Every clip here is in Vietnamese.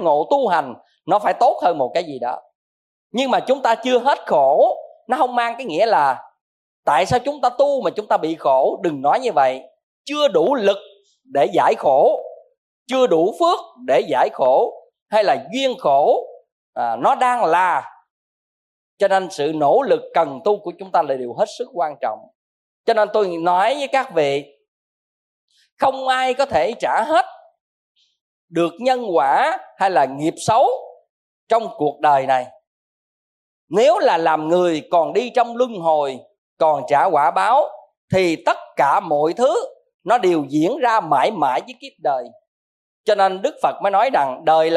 ngộ tu hành nó phải tốt hơn một cái gì đó. Nhưng mà chúng ta chưa hết khổ, nó không mang cái nghĩa là tại sao chúng ta tu mà chúng ta bị khổ. Đừng nói như vậy. Chưa đủ lực để giải khổ, chưa đủ phước để giải khổ, hay là duyên khổ nó đang là. Cho nên sự nỗ lực cần tu của chúng ta là điều hết sức quan trọng. Cho nên tôi nói với các vị, không ai có thể trả hết được nhân quả hay là nghiệp xấu trong cuộc đời này. Nếu là làm người còn đi trong luân hồi, còn trả quả báo, thì tất cả mọi thứ nó đều diễn ra mãi mãi với kiếp đời. Cho nên Đức Phật mới nói rằng đời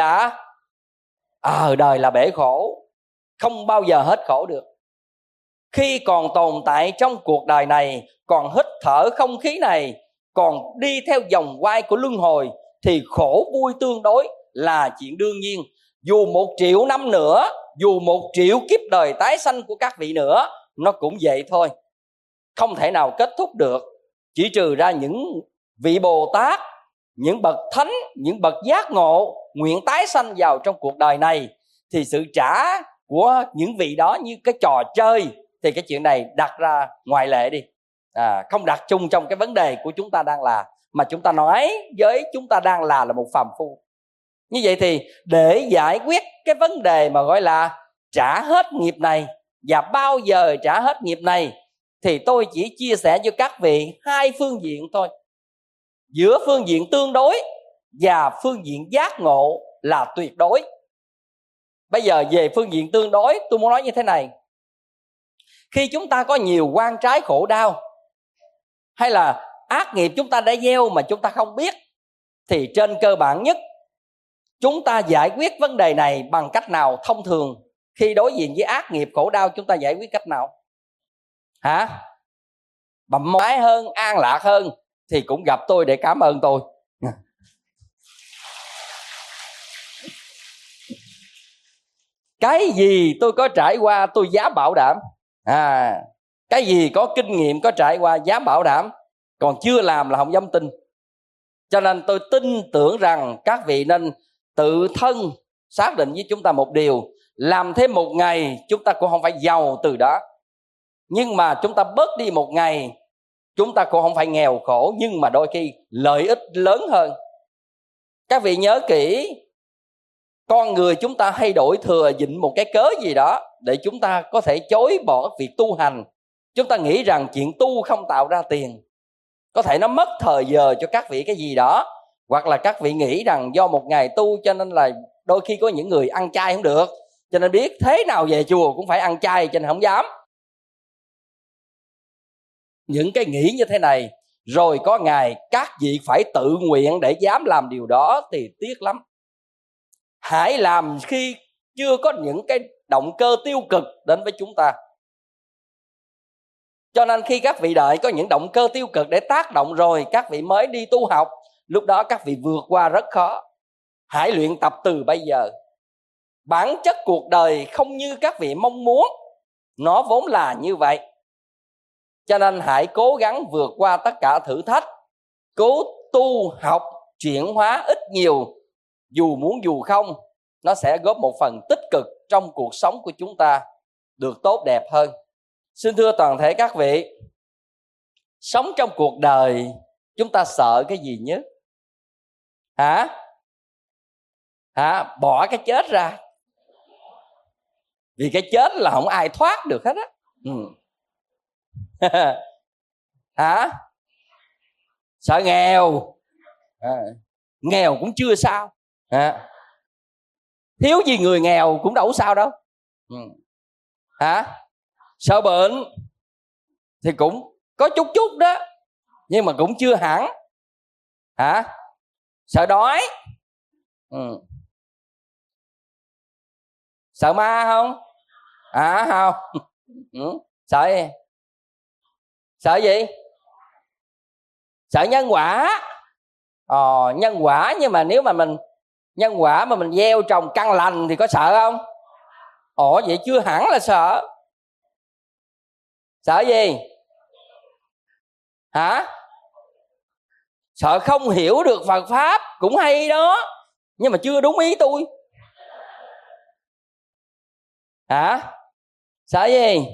là bể khổ, không bao giờ hết khổ được. Khi còn tồn tại trong cuộc đời này, còn hít thở không khí này, còn đi theo vòng quay của luân hồi, thì khổ vui tương đối là chuyện đương nhiên. Dù 1 triệu năm nữa, dù 1 triệu kiếp đời tái sanh của các vị nữa, nó cũng vậy thôi, không thể nào kết thúc được. Chỉ trừ ra những vị Bồ Tát, những bậc thánh, những bậc giác ngộ nguyện tái sanh vào trong cuộc đời này, thì sự trả của những vị đó như cái trò chơi, thì cái chuyện này đặt ra ngoại lệ đi, không đặt chung trong cái vấn đề của chúng ta đang là. Mà chúng ta nói với chúng ta đang là một phàm phu. Như vậy thì để giải quyết cái vấn đề mà gọi là trả hết nghiệp này và bao giờ trả hết nghiệp này, thì tôi chỉ chia sẻ cho các vị 2 phương diện thôi. Giữa phương diện tương đối và phương diện giác ngộ là tuyệt đối. Bây giờ về phương diện tương đối, tôi muốn nói như thế này. Khi chúng ta có nhiều oan trái khổ đau, hay là ác nghiệp chúng ta đã gieo mà chúng ta không biết, thì trên cơ bản nhất, chúng ta giải quyết vấn đề này bằng cách nào? Thông thường khi đối diện với ác nghiệp khổ đau, chúng ta giải quyết cách nào? Bậm mái hơn, an lạc hơn thì cũng gặp tôi để cảm ơn tôi. Cái gì tôi có trải qua tôi dám bảo đảm. Cái gì có kinh nghiệm, có trải qua dám bảo đảm. Còn chưa làm là không dám tin. Cho nên tôi tin tưởng rằng các vị nên tự thân xác định với chúng ta một điều: làm thêm 1 ngày chúng ta cũng không phải giàu từ đó, nhưng mà chúng ta bớt đi 1 ngày chúng ta cũng không phải nghèo khổ, nhưng mà đôi khi lợi ích lớn hơn. Các vị nhớ kỹ, con người chúng ta hay đổi thừa dịnh một cái cớ gì đó để chúng ta có thể chối bỏ việc tu hành. Chúng ta nghĩ rằng chuyện tu không tạo ra tiền, có thể nó mất thời giờ cho các vị cái gì đó, hoặc là các vị nghĩ rằng do 1 ngày tu cho nên là đôi khi có những người ăn chay không được, cho nên biết thế nào về chùa cũng phải ăn chay cho nên không dám. Những cái nghĩ như thế này, rồi có ngày các vị phải tự nguyện để dám làm điều đó thì tiếc lắm. Hãy làm khi chưa có những cái động cơ tiêu cực đến với chúng ta. Cho nên khi các vị đợi có những động cơ tiêu cực để tác động rồi các vị mới đi tu học, lúc đó các vị vượt qua rất khó. Hãy luyện tập từ bây giờ. Bản chất cuộc đời không như các vị mong muốn, nó vốn là như vậy. Cho nên hãy cố gắng vượt qua tất cả thử thách, cố tu học chuyển hóa ít nhiều, dù muốn dù không, nó sẽ góp một phần tích cực trong cuộc sống của chúng ta được tốt đẹp hơn. Xin thưa toàn thể các vị, sống trong cuộc đời chúng ta sợ cái gì nhất? Bỏ cái chết ra. Vì cái chết là không ai thoát được hết á. Sợ nghèo. Nghèo cũng chưa sao. Thiếu gì người nghèo cũng đâu sao đâu. Sợ bệnh thì cũng có chút chút đó, nhưng mà cũng chưa hẳn. Sợ đói. Sợ ma không? Không. Sợ gì? Sợ gì? Sợ nhân quả. Nhân quả, nhưng mà nếu mà mình nhân quả mà mình gieo trồng căn lành thì có sợ không? Vậy chưa hẳn là sợ. Sợ gì? Sợ không hiểu được Phật Pháp cũng hay đó, nhưng mà chưa đúng ý tôi. Hả? Sợ gì?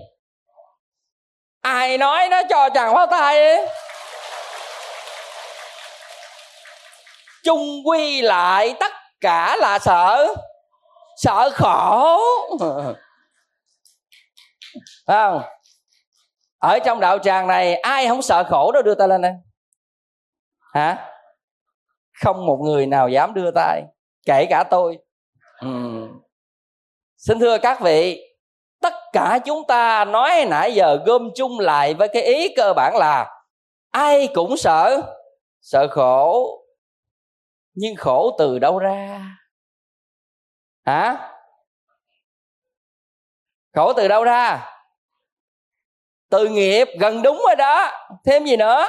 Ai nói nó cho chàng pháo tay ấy? Chung quy lại tất cả là sợ khổ. Phải không? Ở trong đạo tràng này ai không sợ khổ đó đưa tay lên đây. Hả? Không một người nào dám đưa tay, kể cả tôi. Xin thưa các vị, tất cả chúng ta nói nãy giờ gom chung lại với cái ý cơ bản là ai cũng sợ khổ. Nhưng khổ từ đâu ra? Hả? Khổ từ đâu ra? Từ nghiệp, gần đúng rồi đó. Thêm gì nữa?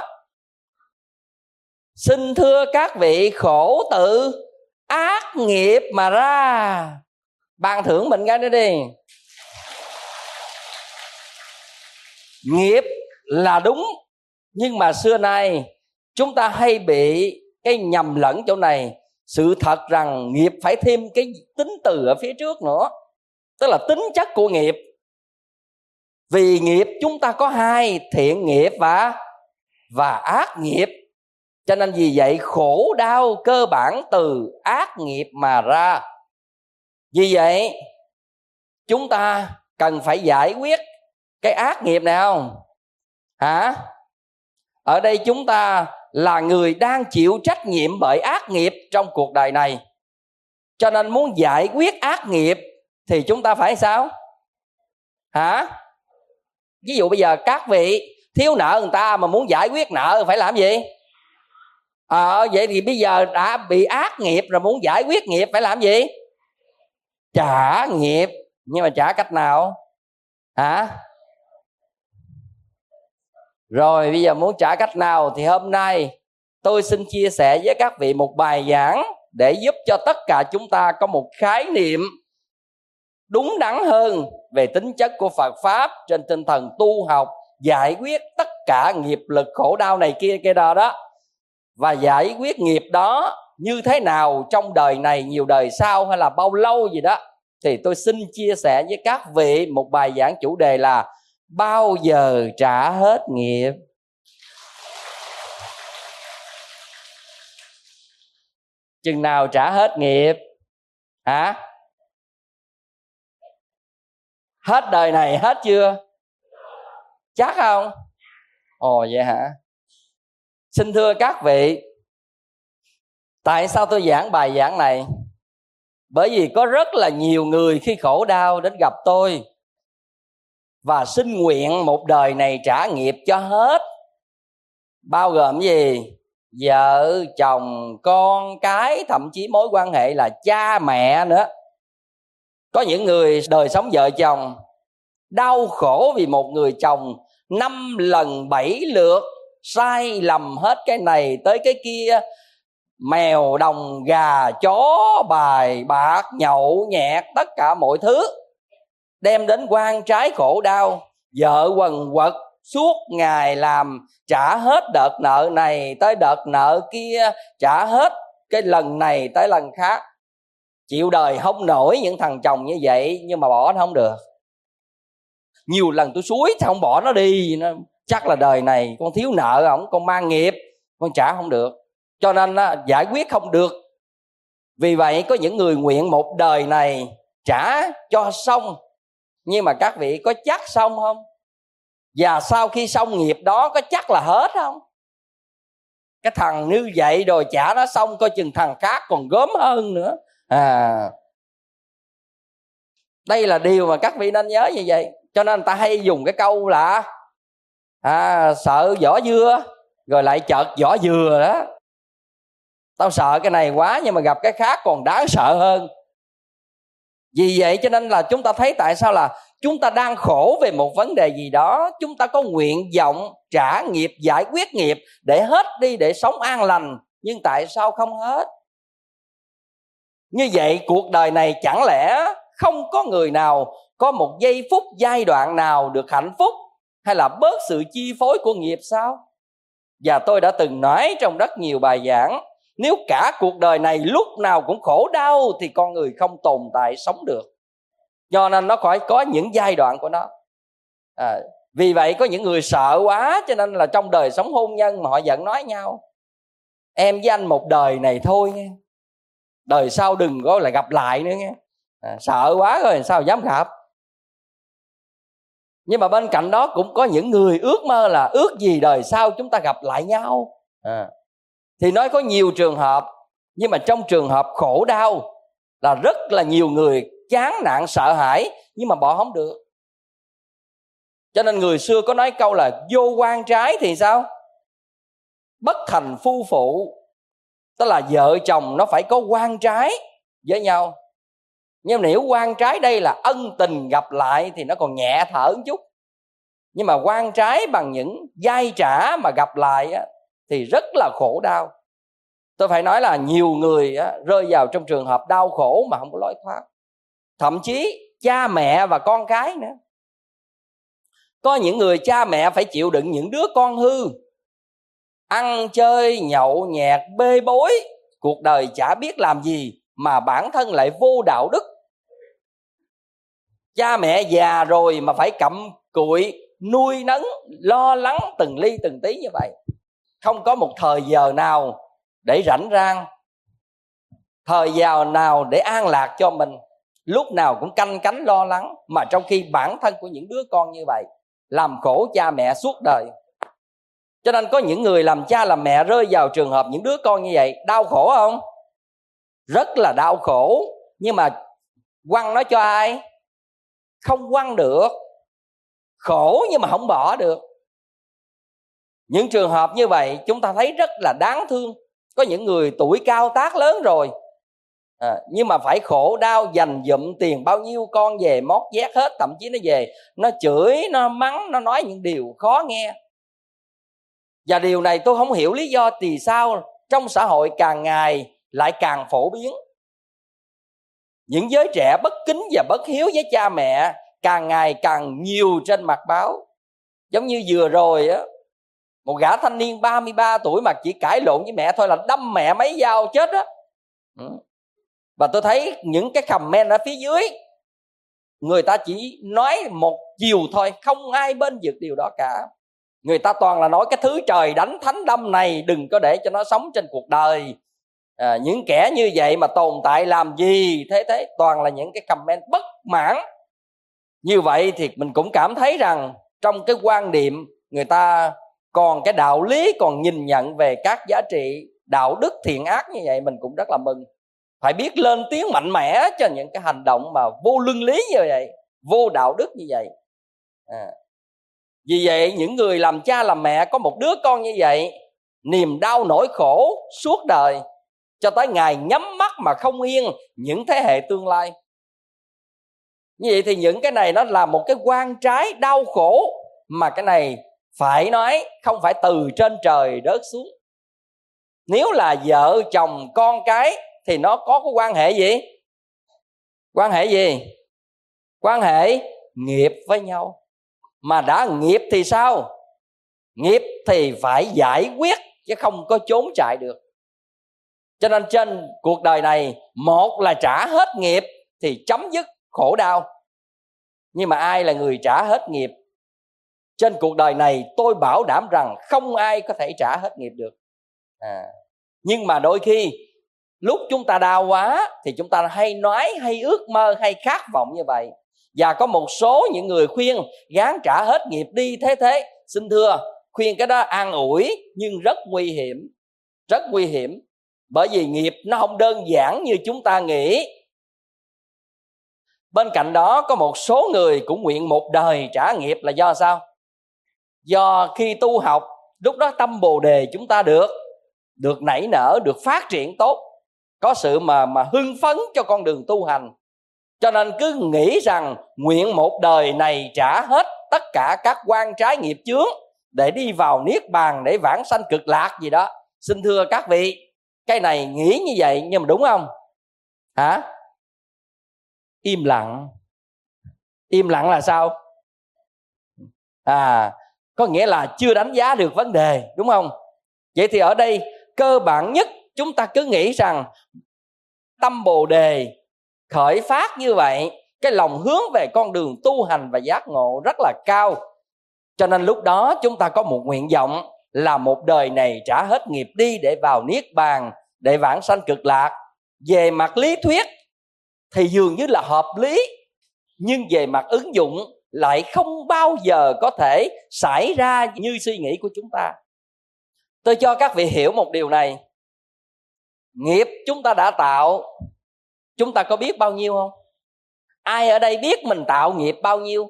Xin thưa các vị, khổ từ ác nghiệp mà ra. Ban thưởng mình cái đó đi. Nghiệp là đúng, nhưng mà xưa nay chúng ta hay bị cái nhầm lẫn chỗ này. Sự thật rằng nghiệp phải thêm cái tính từ ở phía trước nữa, tức là tính chất của nghiệp. Vì nghiệp chúng ta có hai, thiện nghiệp và ác nghiệp. Cho nên vì vậy khổ đau cơ bản từ ác nghiệp mà ra. Vì vậy chúng ta cần phải giải quyết cái ác nghiệp này không? Hả? Ở đây chúng ta là người đang chịu trách nhiệm bởi ác nghiệp trong cuộc đời này. Cho nên muốn giải quyết ác nghiệp thì chúng ta phải sao? Hả? Ví dụ bây giờ các vị thiếu nợ người ta mà muốn giải quyết nợ phải làm gì? Vậy thì bây giờ đã bị ác nghiệp rồi, muốn giải quyết nghiệp phải làm gì? Trả nghiệp. Nhưng mà trả cách nào? Hả? Rồi bây giờ muốn trả cách nào thì hôm nay tôi xin chia sẻ với các vị một bài giảng để giúp cho tất cả chúng ta có một khái niệm đúng đắn hơn về tính chất của Phật Pháp, trên tinh thần tu học, giải quyết tất cả nghiệp lực khổ đau này kia đó. Và giải quyết nghiệp đó như thế nào trong đời này, nhiều đời sau hay là bao lâu gì đó, thì tôi xin chia sẻ với các vị một bài giảng chủ đề là bao giờ trả hết nghiệp. Chừng nào trả hết nghiệp? Hả? Hết đời này hết chưa? Chắc không? Ồ vậy hả? Xin thưa các vị, tại sao tôi giảng bài giảng này? Bởi vì có rất là nhiều người khi khổ đau đến gặp tôi và xin nguyện một đời này trả nghiệp cho hết. Bao gồm gì? Vợ, chồng, con cái, thậm chí mối quan hệ là cha mẹ nữa. Có những người đời sống vợ chồng đau khổ vì một người chồng 5 lần 7 lượt sai lầm hết cái này tới cái kia, mèo đồng gà chó bài bạc nhậu nhẹt tất cả mọi thứ, đem đến quan trái khổ đau. Vợ quần quật suốt ngày làm, trả hết đợt nợ này tới đợt nợ kia, trả hết cái lần này tới lần khác. Chịu đời không nổi những thằng chồng như vậy, nhưng mà bỏ nó không được. Nhiều lần tôi xúi không bỏ nó đi, nó chắc là đời này con thiếu nợ ổng, con mang nghiệp, con trả không được, cho nên giải quyết không được. Vì vậy có những người nguyện một đời này trả cho xong, nhưng mà các vị có chắc xong không? Và sau khi xong nghiệp đó có chắc là hết không? Cái thằng như vậy rồi trả nó xong, coi chừng thằng khác còn gớm hơn nữa. Đây là điều mà các vị nên nhớ như vậy. Cho nên người ta hay dùng cái câu là sợ vỏ dưa rồi lại chợt vỏ dừa đó. Tao sợ cái này quá, nhưng mà gặp cái khác còn đáng sợ hơn. Vì vậy cho nên là chúng ta thấy tại sao là chúng ta đang khổ về một vấn đề gì đó, chúng ta có nguyện vọng trả nghiệp, giải quyết nghiệp để hết đi, để sống an lành, nhưng tại sao không hết? Như vậy cuộc đời này chẳng lẽ không có người nào có một giây phút, giai đoạn nào được hạnh phúc hay là bớt sự chi phối của nghiệp sao? Và tôi đã từng nói trong rất nhiều bài giảng, nếu cả cuộc đời này lúc nào cũng khổ đau thì con người không tồn tại sống được. cho nên nó phải có những giai đoạn của nó. Vì vậy có những người sợ quá, cho nên là trong đời sống hôn nhân mà họ vẫn nói nhau: em với anh một đời này thôi nghe, đời sau đừng có lại gặp lại nữa nghe. Sợ quá rồi sao dám gặp. Nhưng mà bên cạnh đó cũng có những người ước mơ là ước gì đời sau chúng ta gặp lại nhau. Thì nói có nhiều trường hợp, nhưng mà trong trường hợp khổ đau là rất là nhiều người chán nản sợ hãi, nhưng mà bỏ không được. Cho nên người xưa có nói câu là vô quan trái thì sao? Bất thành phu phụ. Tức là vợ chồng nó phải có quan trái với nhau. Nhưng nếu quan trái đây là ân tình gặp lại thì nó còn nhẹ thở một chút. Nhưng mà quan trái bằng những dai trả mà gặp lại thì rất là khổ đau. Tôi phải nói là nhiều người rơi vào trong trường hợp đau khổ mà không có lối thoát. Thậm chí cha mẹ và con cái nữa. Có những người cha mẹ phải chịu đựng những đứa con hư, ăn chơi nhậu nhẹt bê bối, cuộc đời chả biết làm gì mà bản thân lại vô đạo đức. Cha mẹ già rồi mà phải cặm cụi nuôi nấng, lo lắng từng ly từng tí như vậy. Không có một thời giờ nào để rảnh rang, thời giờ nào để an lạc cho mình, lúc nào cũng canh cánh lo lắng. Mà trong khi bản thân của những đứa con như vậy làm khổ cha mẹ suốt đời. Cho nên có những người làm cha làm mẹ rơi vào trường hợp những đứa con như vậy, đau khổ không? Rất là đau khổ. Nhưng mà quăng nó cho ai? Không quăng được. Khổ nhưng mà không bỏ được. Những trường hợp như vậy chúng ta thấy rất là đáng thương. Có những người tuổi cao tác lớn rồi, nhưng mà phải khổ đau dành dụm tiền bao nhiêu con về mót vét hết. Thậm chí nó về nó chửi, nó mắng, nó nói những điều khó nghe. Và điều này tôi không hiểu lý do vì sao trong xã hội càng ngày lại càng phổ biến. Những giới trẻ bất kính và bất hiếu với cha mẹ càng ngày càng nhiều trên mặt báo. Giống như vừa rồi á, một gã thanh niên 33 tuổi mà chỉ cãi lộn với mẹ thôi là đâm mẹ mấy dao chết á. Và tôi thấy những cái comment ở phía dưới, người ta chỉ nói một chiều thôi, không ai bên vực điều đó cả. Người ta toàn là nói cái thứ trời đánh thánh đâm này đừng có để cho nó sống trên cuộc đời. Những kẻ như vậy mà tồn tại làm gì thế. Toàn là những cái comment bất mãn. Như vậy thì mình cũng cảm thấy rằng trong cái quan niệm người ta còn cái đạo lý, còn nhìn nhận về các giá trị đạo đức thiện ác như vậy, mình cũng rất là mừng. Phải biết lên tiếng mạnh mẽ cho những cái hành động mà vô luân lý như vậy, vô đạo đức như vậy. Vì vậy những người làm cha làm mẹ có một đứa con như vậy, niềm đau nỗi khổ suốt đời, cho tới ngày nhắm mắt mà không yên những thế hệ tương lai. Như vậy thì những cái này nó là một cái quan trái đau khổ, mà cái này phải nói không phải từ trên trời rớt xuống. Nếu là vợ chồng con cái thì nó có cái quan hệ gì? Quan hệ gì? Quan hệ nghiệp với nhau. Mà đã nghiệp thì sao? Nghiệp thì phải giải quyết chứ không có trốn chạy được. Cho nên trên cuộc đời này, một là trả hết nghiệp thì chấm dứt khổ đau. Nhưng mà ai là người trả hết nghiệp? Trên cuộc đời này tôi bảo đảm rằng không ai có thể trả hết nghiệp được. Nhưng mà đôi khi lúc chúng ta đau quá thì chúng ta hay nói, hay ước mơ, hay khát vọng như vậy. Và có một số những người khuyên gắng trả hết nghiệp đi thế. Xin thưa, khuyên cái đó an ủi nhưng rất nguy hiểm. Rất nguy hiểm. Bởi vì nghiệp nó không đơn giản như chúng ta nghĩ. Bên cạnh đó có một số người cũng nguyện một đời trả nghiệp là do sao? Do khi tu học, lúc đó tâm Bồ Đề chúng ta được nảy nở, được phát triển tốt, có sự mà hưng phấn cho con đường tu hành. Cho nên cứ nghĩ rằng nguyện một đời này trả hết tất cả các quan trái nghiệp chướng để đi vào niết bàn, để vãng sanh cực lạc gì đó. Xin thưa các vị, cái này nghĩ như vậy nhưng mà đúng không? Hả? Im lặng. Im lặng là sao? Có nghĩa là chưa đánh giá được vấn đề, đúng không? Vậy thì ở đây cơ bản nhất chúng ta cứ nghĩ rằng tâm Bồ Đề khởi phát như vậy cái lòng hướng về con đường tu hành và giác ngộ rất là cao. Cho nên lúc đó chúng ta có một nguyện vọng là một đời này trả hết nghiệp đi để vào niết bàn, để vãng sanh cực lạc. Về mặt lý thuyết thì dường như là hợp lý, nhưng về mặt ứng dụng lại không bao giờ có thể xảy ra như suy nghĩ của chúng ta. Tôi cho các vị hiểu một điều này. Nghiệp chúng ta đã tạo, chúng ta có biết bao nhiêu không? Ai ở đây biết mình tạo nghiệp bao nhiêu?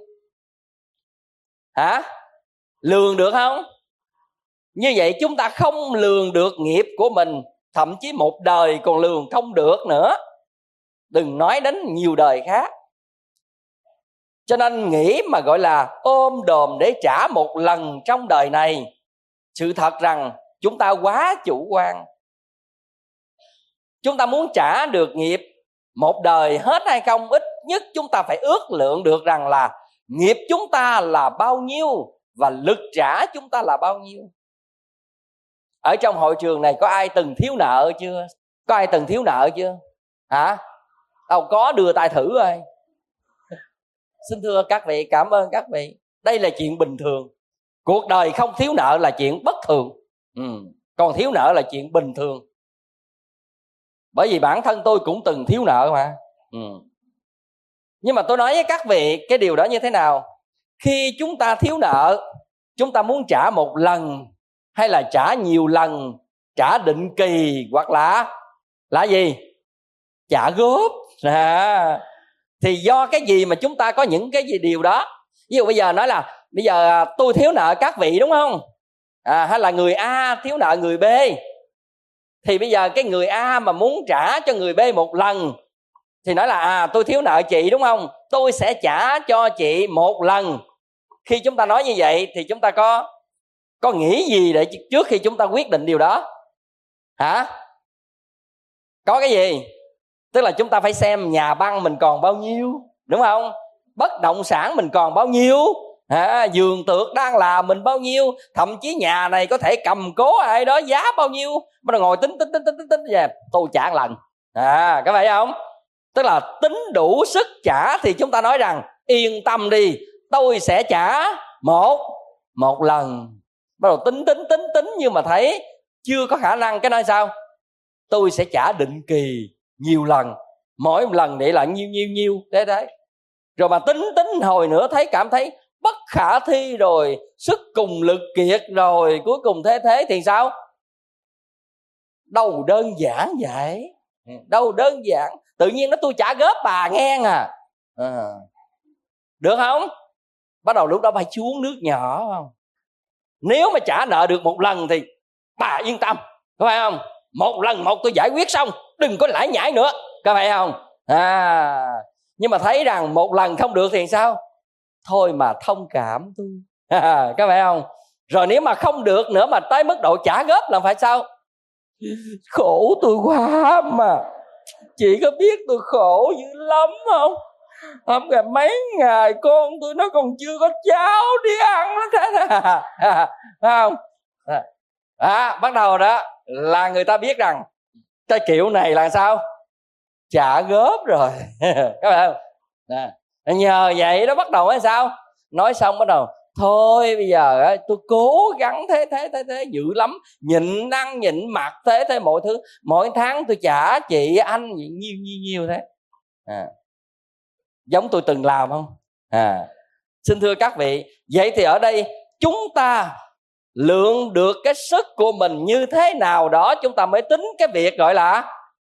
Hả? Lường được không? Như vậy chúng ta không lường được nghiệp của mình, thậm chí một đời còn lường không được nữa, đừng nói đến nhiều đời khác. Cho nên nghĩ mà gọi là ôm đồm để trả một lần trong đời này, sự thật rằng chúng ta quá chủ quan. Chúng ta muốn trả được nghiệp một đời hết hay không, ít nhất chúng ta phải ước lượng được rằng là nghiệp chúng ta là bao nhiêu và lực trả chúng ta là bao nhiêu. Ở trong hội trường này có ai từng thiếu nợ chưa? Có ai từng thiếu nợ chưa? Hả? Đâu có, đưa tay thử rồi. Xin thưa các vị, cảm ơn các vị. Đây là chuyện bình thường. Cuộc đời không thiếu nợ là chuyện bất thường, còn thiếu nợ là chuyện bình thường. Bởi vì bản thân tôi cũng từng thiếu nợ mà. Nhưng mà tôi nói với các vị cái điều đó như thế nào? Khi chúng ta thiếu nợ, chúng ta muốn trả một lần hay là trả nhiều lần, trả định kỳ, hoặc là gì? Trả góp. Thì do cái gì mà chúng ta có những cái gì điều đó? Ví dụ bây giờ nói là bây giờ tôi thiếu nợ các vị, đúng không? Hay là người A thiếu nợ người B. Thì bây giờ cái người A mà muốn trả cho người B một lần thì nói là tôi thiếu nợ chị, đúng không? Tôi sẽ trả cho chị một lần. Khi chúng ta nói như vậy thì chúng ta có nghĩ gì để trước khi chúng ta quyết định điều đó? Hả? Có cái gì? Tức là chúng ta phải xem nhà băng mình còn bao nhiêu, đúng không? Bất động sản mình còn bao nhiêu, giường tược đang làm mình bao nhiêu, thậm chí nhà này có thể cầm cố ai đó giá bao nhiêu, mà ngồi tính về tôi trả lần. Có phải không? Tức là tính đủ sức trả thì chúng ta nói rằng yên tâm đi, tôi sẽ trả một lần. Bắt đầu tính nhưng mà thấy chưa có khả năng, cái nói sao? Tôi sẽ trả định kỳ nhiều lần, mỗi một lần để là nhiêu thế. Rồi mà tính hồi nữa cảm thấy bất khả thi rồi, sức cùng lực kiệt rồi, cuối cùng thế thì sao? Đâu đơn giản vậy. Đâu đơn giản. Tự nhiên nó tôi trả góp bà nghe được không? Bắt đầu lúc đó phải xuống nước nhỏ không? Nếu mà trả nợ được một lần thì bà yên tâm, có phải không? Một lần một tôi giải quyết xong, đừng có lải nhải nữa, có phải không? Nhưng mà thấy rằng một lần không được thì sao? Thôi mà thông cảm tôi, có phải không? Rồi nếu mà không được nữa mà tới mức độ trả góp là phải sao? Khổ tôi quá mà, chị có biết tôi khổ dữ lắm không? Hôm ngày mấy ngày con tôi nó còn chưa có cháo đi ăn nó thế không? Bắt đầu đó là người ta biết rằng cái kiểu này là sao? Trả góp rồi. Các bạn không? Nhờ vậy đó bắt đầu nói sao? Nói xong bắt đầu thôi bây giờ tôi cố gắng thế dữ lắm, nhịn ăn nhịn mặc thế mọi thứ, mỗi tháng tôi trả chị anh nhiêu thế. Giống tôi từng làm không? Xin thưa các vị, vậy thì ở đây chúng ta lượng được cái sức của mình như thế nào đó, chúng ta mới tính cái việc gọi là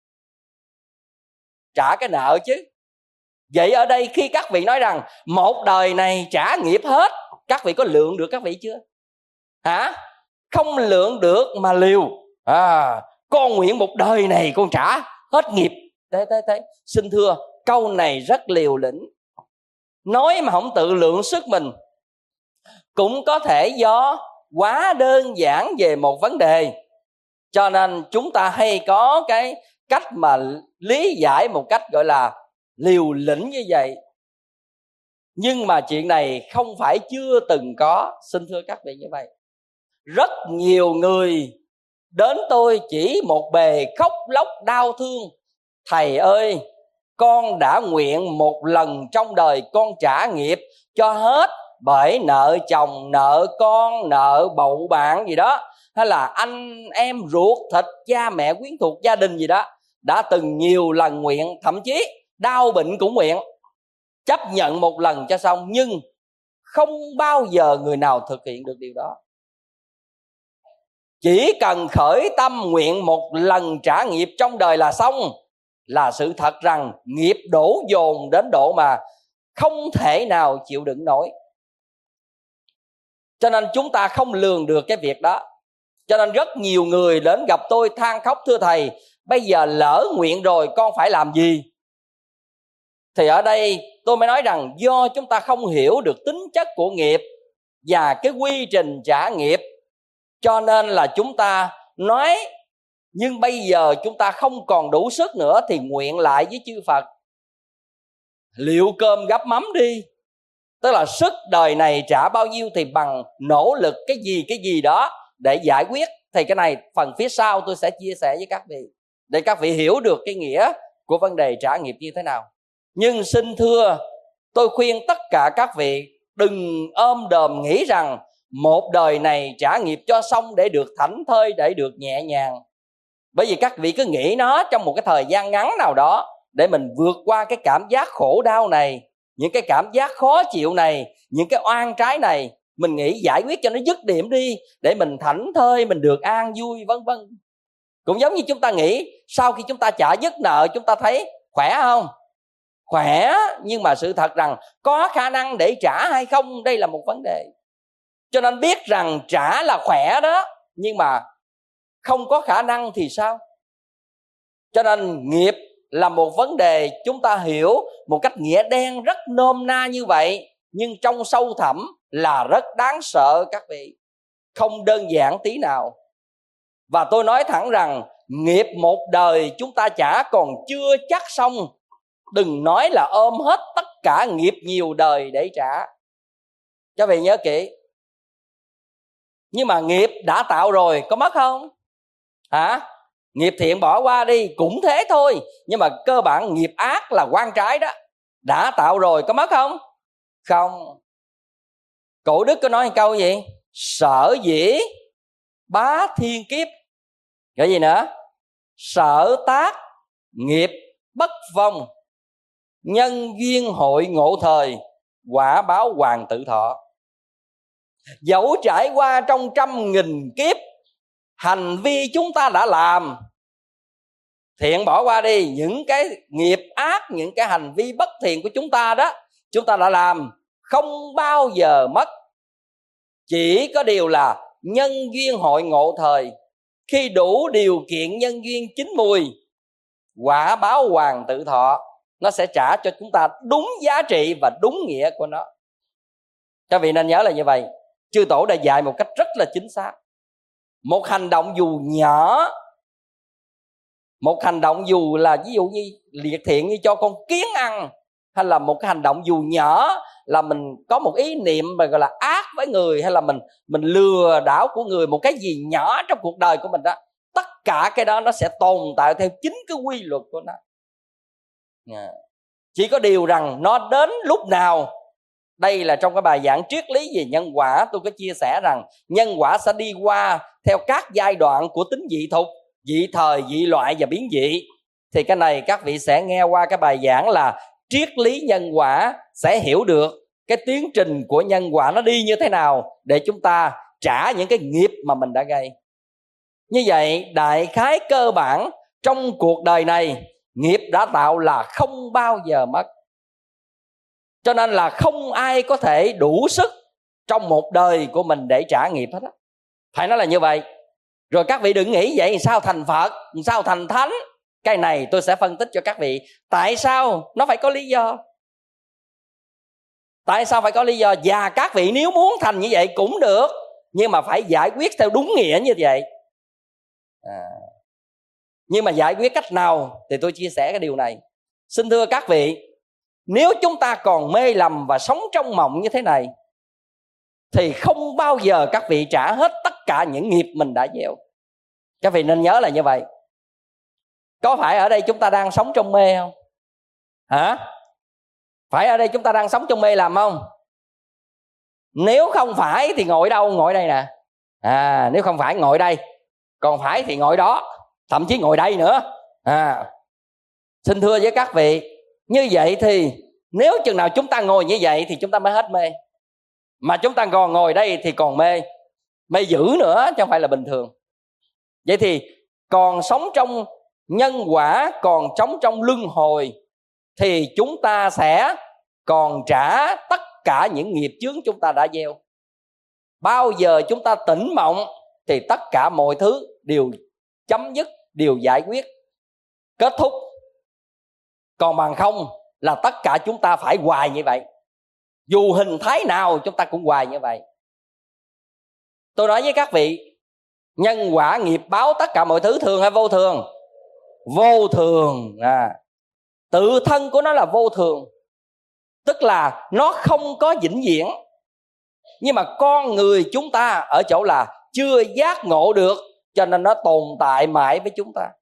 trả cái nợ chứ. Vậy ở đây khi các vị nói rằng một đời này trả nghiệp hết, các vị có lượng được các vị chưa? Không lượng được mà liều. Con nguyện một đời này con trả hết nghiệp. Thế. Xin thưa, câu này rất liều lĩnh. Nói mà không tự lượng sức mình. Cũng có thể do quá đơn giản về một vấn đề, cho nên chúng ta hay có cái cách mà lý giải một cách gọi là liều lĩnh như vậy. Nhưng mà chuyện này không phải chưa từng có. Xin thưa các vị như vậy. Rất nhiều người đến tôi chỉ một bề khóc lóc đau thương: thầy ơi, con đã nguyện một lần trong đời con trả nghiệp cho hết, bởi nợ chồng, nợ con, nợ bầu bạn gì đó, hay là anh em ruột thịt, cha mẹ quyến thuộc, gia đình gì đó, đã từng nhiều lần nguyện, thậm chí đau bệnh cũng nguyện, chấp nhận một lần cho xong, nhưng không bao giờ người nào thực hiện được điều đó. Chỉ cần khởi tâm nguyện một lần trả nghiệp trong đời là xong, là sự thật rằng nghiệp đổ dồn đến độ mà không thể nào chịu đựng nổi. Cho nên chúng ta không lường được cái việc đó. Cho nên rất nhiều người đến gặp tôi than khóc: thưa thầy, bây giờ lỡ nguyện rồi con phải làm gì? Thì ở đây tôi mới nói rằng do chúng ta không hiểu được tính chất của nghiệp và cái quy trình trả nghiệp, cho nên là chúng ta nói, nhưng bây giờ chúng ta không còn đủ sức nữa thì nguyện lại với chư Phật: liệu cơm gắp mắm đi. Tức là sức đời này trả bao nhiêu thì bằng nỗ lực cái gì đó để giải quyết. Thì cái này phần phía sau tôi sẽ chia sẻ với các vị, để các vị hiểu được cái nghĩa của vấn đề trả nghiệp như thế nào. Nhưng xin thưa, tôi khuyên tất cả các vị đừng ôm đồm nghĩ rằng một đời này trả nghiệp cho xong để được thảnh thơi, để được nhẹ nhàng. Bởi vì các vị cứ nghĩ nó trong một cái thời gian ngắn nào đó để mình vượt qua cái cảm giác khổ đau này, những cái cảm giác khó chịu này, những cái oan trái này, mình nghĩ giải quyết cho nó dứt điểm đi để mình thảnh thơi, mình được an vui vân vân. Cũng giống như chúng ta nghĩ sau khi chúng ta trả dứt nợ chúng ta thấy khỏe không? Khỏe, nhưng mà sự thật rằng có khả năng để trả hay không, đây là một vấn đề. Cho nên biết rằng trả là khỏe đó, nhưng mà không có khả năng thì sao? Cho nên nghiệp là một vấn đề chúng ta hiểu một cách nghĩa đen rất nôm na như vậy, nhưng trong sâu thẳm là rất đáng sợ các vị, không đơn giản tí nào. Và tôi nói thẳng rằng nghiệp một đời chúng ta trả còn chưa chắc xong, đừng nói là ôm hết tất cả nghiệp nhiều đời để trả. Các vị nhớ kỹ. Nhưng mà nghiệp đã tạo rồi có mất không? Hả? Nghiệp thiện bỏ qua đi cũng thế thôi, nhưng mà cơ bản nghiệp ác là quan trái đó, đã tạo rồi có mất không? Không. Cổ Đức có nói một câu gì? Sở dĩ bá thiên kiếp. Cái gì nữa? Sở tác nghiệp bất vong, nhân duyên hội ngộ thời, quả báo hoàng tự thọ. Dẫu trải qua trong 100.000 kiếp, hành vi chúng ta đã làm, thiện bỏ qua đi, những cái nghiệp ác, những cái hành vi bất thiện của chúng ta đó, chúng ta đã làm không bao giờ mất. Chỉ có điều là nhân duyên hội ngộ thời, khi đủ điều kiện nhân duyên chín mùi, quả báo hoàng tự thọ, nó sẽ trả cho chúng ta đúng giá trị và đúng nghĩa của nó. Các vị nên nhớ là như vậy. Chư Tổ đã dạy một cách rất là chính xác. Một hành động dù nhỏ, một hành động dù là ví dụ như liệt thiện như cho con kiến ăn, hay là một cái hành động dù nhỏ là mình có một ý niệm mà gọi là ác với người, hay là mình lừa đảo của người, một cái gì nhỏ trong cuộc đời của mình đó, tất cả cái đó nó sẽ tồn tại theo chính cái quy luật của nó. Chỉ có điều rằng nó đến lúc nào. Đây là trong cái bài giảng triết lý về nhân quả, tôi có chia sẻ rằng nhân quả sẽ đi qua theo các giai đoạn của tính dị thục, dị thời, dị loại và biến dị. Thì cái này các vị sẽ nghe qua cái bài giảng là triết lý nhân quả, sẽ hiểu được cái tiến trình của nhân quả nó đi như thế nào để chúng ta trả những cái nghiệp mà mình đã gây. Như vậy đại khái cơ bản trong cuộc đời này, nghiệp đã tạo là không bao giờ mất. Cho nên là không ai có thể đủ sức trong một đời của mình để trả nghiệp hết á. Phải nói là như vậy. Rồi các vị đừng nghĩ vậy sao thành Phật, sao thành Thánh. Cái này tôi sẽ phân tích cho các vị. Tại sao nó phải có lý do. Tại sao phải có lý do. Và các vị nếu muốn thành như vậy cũng được, nhưng mà phải giải quyết theo đúng nghĩa như vậy. Nhưng mà giải quyết cách nào thì tôi chia sẻ cái điều này. Xin thưa các vị, nếu chúng ta còn mê lầm và sống trong mộng như thế này thì không bao giờ các vị trả hết tất cả những nghiệp mình đã gieo. Các vị nên nhớ là như vậy. Có phải ở đây chúng ta đang sống trong mê không? Hả? Phải ở đây chúng ta đang sống trong mê lầm không? Nếu không phải thì ngồi đâu? Ngồi đây nè. Nếu không phải ngồi đây, còn phải thì ngồi đó, thậm chí ngồi đây nữa. Xin thưa với các vị, như vậy thì nếu chừng nào chúng ta ngồi như vậy thì chúng ta mới hết mê. Mà chúng ta còn ngồi đây thì còn mê, mê dữ nữa chứ không phải là bình thường. Vậy thì còn sống trong nhân quả, còn sống trong luân hồi, thì chúng ta sẽ còn trả tất cả những nghiệp chướng chúng ta đã gieo. Bao giờ chúng ta tỉnh mộng thì tất cả mọi thứ đều chấm dứt, đều giải quyết, kết thúc. Còn bằng không là tất cả chúng ta phải hoài như vậy. Dù hình thái nào chúng ta cũng hoài như vậy. Tôi nói với các vị, nhân quả nghiệp báo tất cả mọi thứ thường hay vô thường? Vô thường. Tự thân của nó là vô thường, tức là nó không có vĩnh viễn. Nhưng mà con người chúng ta ở chỗ là chưa giác ngộ được, cho nên nó tồn tại mãi với chúng ta.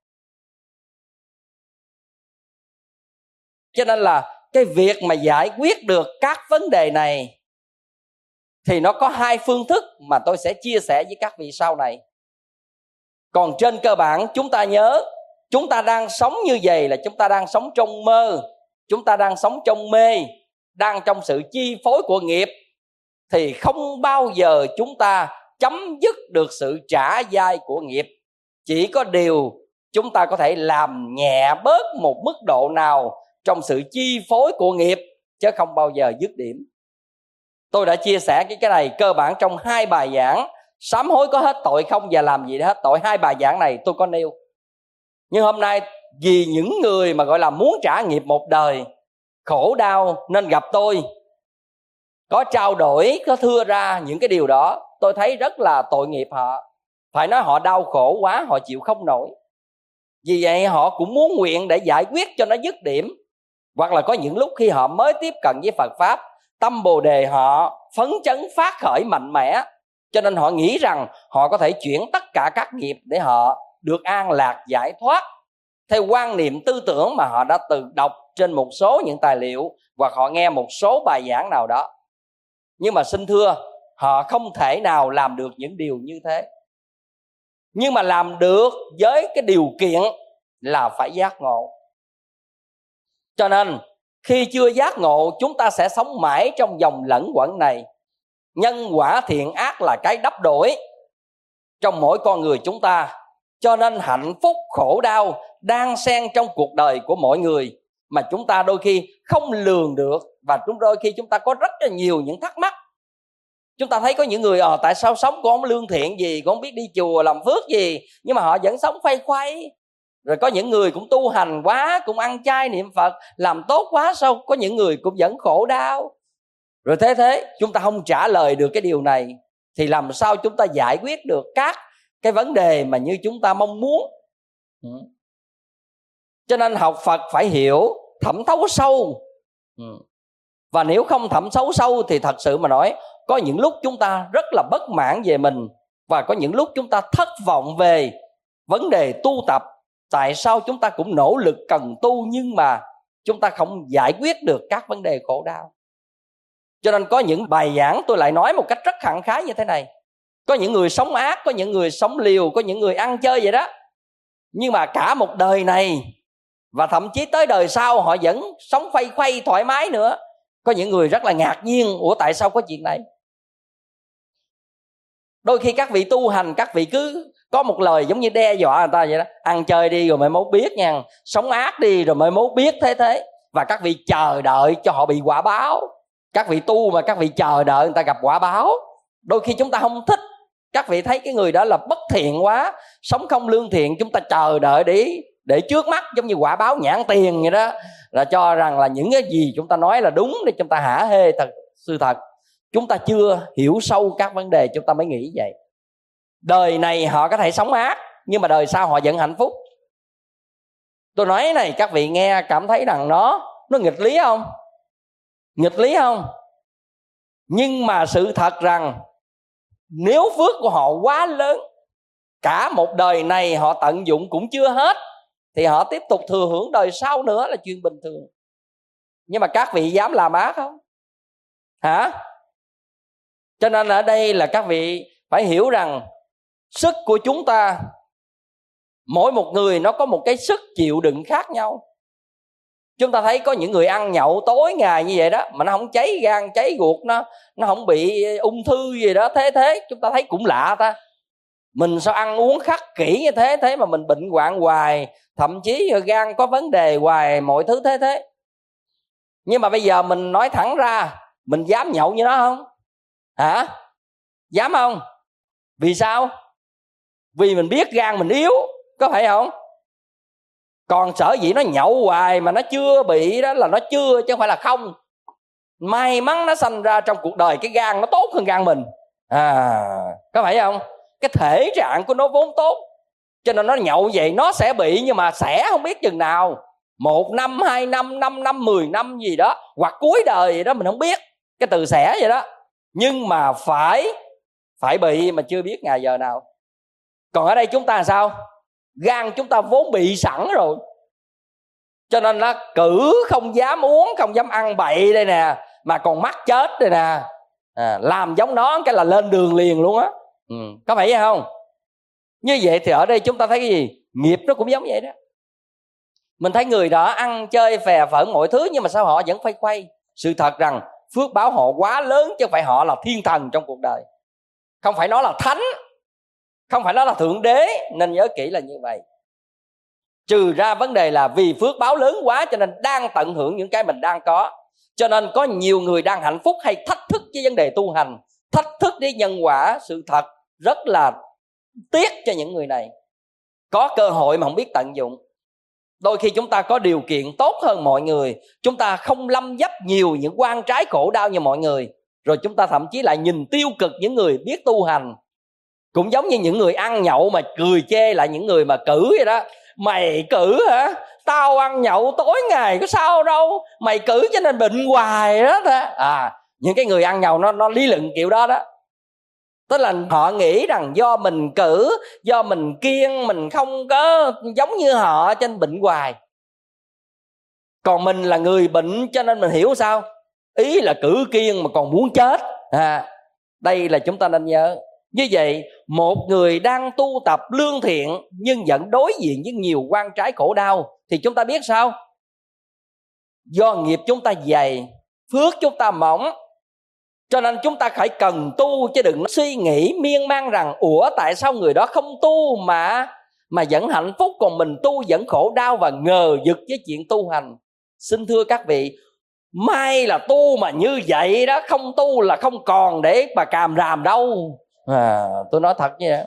Cho nên là cái việc mà giải quyết được các vấn đề này thì nó có hai phương thức mà tôi sẽ chia sẻ với các vị sau này. Còn trên cơ bản chúng ta nhớ, chúng ta đang sống như vậy là chúng ta đang sống trong mơ, chúng ta đang sống trong mê, đang trong sự chi phối của nghiệp, thì không bao giờ chúng ta chấm dứt được sự trả dai của nghiệp. Chỉ có điều chúng ta có thể làm nhẹ bớt một mức độ nào trong sự chi phối của nghiệp, chứ không bao giờ dứt điểm. Tôi đã chia sẻ cái này cơ bản trong 2 bài giảng sám hối có hết tội không và làm gì để hết tội. 2 bài giảng này tôi có nêu. Nhưng hôm nay vì những người mà gọi là muốn trả nghiệp một đời khổ đau nên gặp tôi, có trao đổi, có thưa ra những cái điều đó, tôi thấy rất là tội nghiệp họ. Phải nói họ đau khổ quá, họ chịu không nổi. Vì vậy họ cũng muốn nguyện để giải quyết cho nó dứt điểm. Hoặc là có những lúc khi họ mới tiếp cận với Phật Pháp, tâm Bồ Đề họ phấn chấn phát khởi mạnh mẽ, cho nên họ nghĩ rằng họ có thể chuyển tất cả các nghiệp để họ được an lạc giải thoát theo quan niệm tư tưởng mà họ đã từng đọc trên một số những tài liệu hoặc họ nghe một số bài giảng nào đó. Nhưng mà xin thưa, họ không thể nào làm được những điều như thế. Nhưng mà làm được với cái điều kiện là phải giác ngộ. Cho nên khi chưa giác ngộ, chúng ta sẽ sống mãi trong vòng lẫn quẩn này. Nhân quả thiện ác là cái đắp đổi trong mỗi con người chúng ta. Cho nên hạnh phúc khổ đau đang xen trong cuộc đời của mỗi người, mà chúng ta đôi khi không lường được. Và đôi khi chúng ta có rất là nhiều những thắc mắc. Chúng ta thấy có những người tại sao sống cũng không lương thiện gì, cũng không biết đi chùa làm phước gì, nhưng mà họ vẫn sống phay khoay. Rồi có những người cũng tu hành quá, cũng ăn chay niệm Phật, làm tốt quá, sao có những người cũng vẫn khổ đau. Rồi thế chúng ta không trả lời được cái điều này, thì làm sao chúng ta giải quyết được các cái vấn đề mà như chúng ta mong muốn. Cho nên học Phật phải hiểu, thẩm thấu sâu. Và nếu không thẩm thấu sâu thì thật sự mà nói, có những lúc chúng ta rất là bất mãn về mình, và có những lúc chúng ta thất vọng về vấn đề tu tập. Tại sao chúng ta cũng nỗ lực cần tu, nhưng mà chúng ta không giải quyết được các vấn đề khổ đau. Cho nên có những bài giảng tôi lại nói một cách rất khẳng khái như thế này. Có những người sống ác, có những người sống liều, có những người ăn chơi vậy đó, nhưng mà cả một đời này và thậm chí tới đời sau họ vẫn sống phay khoay thoải mái nữa. Có những người rất là ngạc nhiên, ủa tại sao có chuyện này? Đôi khi các vị tu hành, các vị cứ có một lời giống như đe dọa người ta vậy đó: ăn chơi đi rồi mới mốt biết nha, sống ác đi rồi mới mốt biết, thế. Và các vị chờ đợi cho họ bị quả báo. Các vị tu mà các vị chờ đợi người ta gặp quả báo, đôi khi chúng ta không thích. Các vị thấy cái người đó là bất thiện quá, sống không lương thiện, chúng ta chờ đợi để trước mắt giống như quả báo nhãn tiền vậy đó, là cho rằng là những cái gì chúng ta nói là đúng để chúng ta hả hê sự thật. Chúng ta chưa hiểu sâu các vấn đề, chúng ta mới nghĩ vậy. Đời này họ có thể sống ác, nhưng mà đời sau họ vẫn hạnh phúc. Tôi nói này các vị nghe cảm thấy rằng nó nghịch lý không? Nghịch lý không? Nhưng mà sự thật rằng nếu phước của họ quá lớn, cả một đời này họ tận dụng cũng chưa hết, thì họ tiếp tục thừa hưởng đời sau nữa là chuyện bình thường. Nhưng mà các vị dám làm ác không? Hả? Cho nên ở đây là các vị phải hiểu rằng sức của chúng ta, mỗi một người nó có một cái sức chịu đựng khác nhau. Chúng ta thấy có những người ăn nhậu tối ngày như vậy đó mà nó không cháy gan cháy ruột, nó không bị ung thư gì đó. Thế chúng ta thấy cũng lạ ta. Mình sao ăn uống khắc kỹ như thế mà mình bệnh hoạn hoài, thậm chí gan có vấn đề hoài, mọi thứ thế. Nhưng mà bây giờ mình nói thẳng ra, mình dám nhậu như nó không? Hả? Dám không? Vì sao? Vì mình biết gan mình yếu, có phải không? Còn sở dĩ nó nhậu hoài mà nó chưa bị đó là nó chưa, chứ không phải là không. May mắn nó sanh ra trong cuộc đời cái gan nó tốt hơn gan mình. Có phải không? Cái thể trạng của nó vốn tốt, cho nên nó nhậu vậy nó sẽ bị, nhưng mà sẽ không biết chừng nào. 1 năm, 2 năm, 5 năm, 10 năm gì đó, hoặc cuối đời gì đó mình không biết. Cái từ sẽ vậy đó. Nhưng mà phải bị mà chưa biết ngày giờ nào. Còn ở đây chúng ta sao? Gan chúng ta vốn bị sẵn rồi, cho nên nó cử không dám uống, không dám ăn bậy đây nè, mà còn mắc chết đây nè. Làm giống nó cái là lên đường liền luôn á. Có phải vậy không? Như vậy thì ở đây chúng ta thấy cái gì? Nghiệp nó cũng giống vậy đó. Mình thấy người đó ăn chơi phè phỡn mọi thứ, nhưng mà sao họ vẫn phải quay? Sự thật rằng phước báo họ quá lớn, chứ không phải họ là thiên thần trong cuộc đời. Không phải nó là thánh, không phải nó là thượng đế. Nên nhớ kỹ là như vậy. Trừ ra vấn đề là vì phước báo lớn quá, cho nên đang tận hưởng những cái mình đang có. Cho nên có nhiều người đang hạnh phúc hay thách thức với vấn đề tu hành, thách thức với nhân quả. Sự thật rất là tiếc cho những người này. Có cơ hội mà không biết tận dụng. Đôi khi chúng ta có điều kiện tốt hơn mọi người, chúng ta không lâm dấp nhiều những oan trái khổ đau như mọi người, rồi chúng ta thậm chí lại nhìn tiêu cực những người biết tu hành. Cũng giống như những người ăn nhậu mà cười chê lại những người mà cử vậy đó. Mày cử hả? Tao ăn nhậu tối ngày có sao đâu, mày cử cho nên bệnh hoài đó. Những cái người ăn nhậu nó lý luận kiểu đó đó. Tức là họ nghĩ rằng do mình cử, do mình kiêng, mình không có giống như họ cho nên bệnh hoài. Còn mình là người bệnh cho nên mình hiểu sao? Ý là cử kiêng mà còn muốn chết. Đây là chúng ta nên nhớ. Như vậy, một người đang tu tập lương thiện nhưng vẫn đối diện với nhiều oan trái khổ đau, thì chúng ta biết sao? Do nghiệp chúng ta dày, phước chúng ta mỏng, cho nên chúng ta phải cần tu, chứ đừng suy nghĩ miên man rằng ủa tại sao người đó không tu mà vẫn hạnh phúc, còn mình tu vẫn khổ đau và ngờ vực với chuyện tu hành. Xin thưa các vị, may là tu mà như vậy đó, không tu là không còn để mà càm ràm đâu. Tôi nói thật như vậy.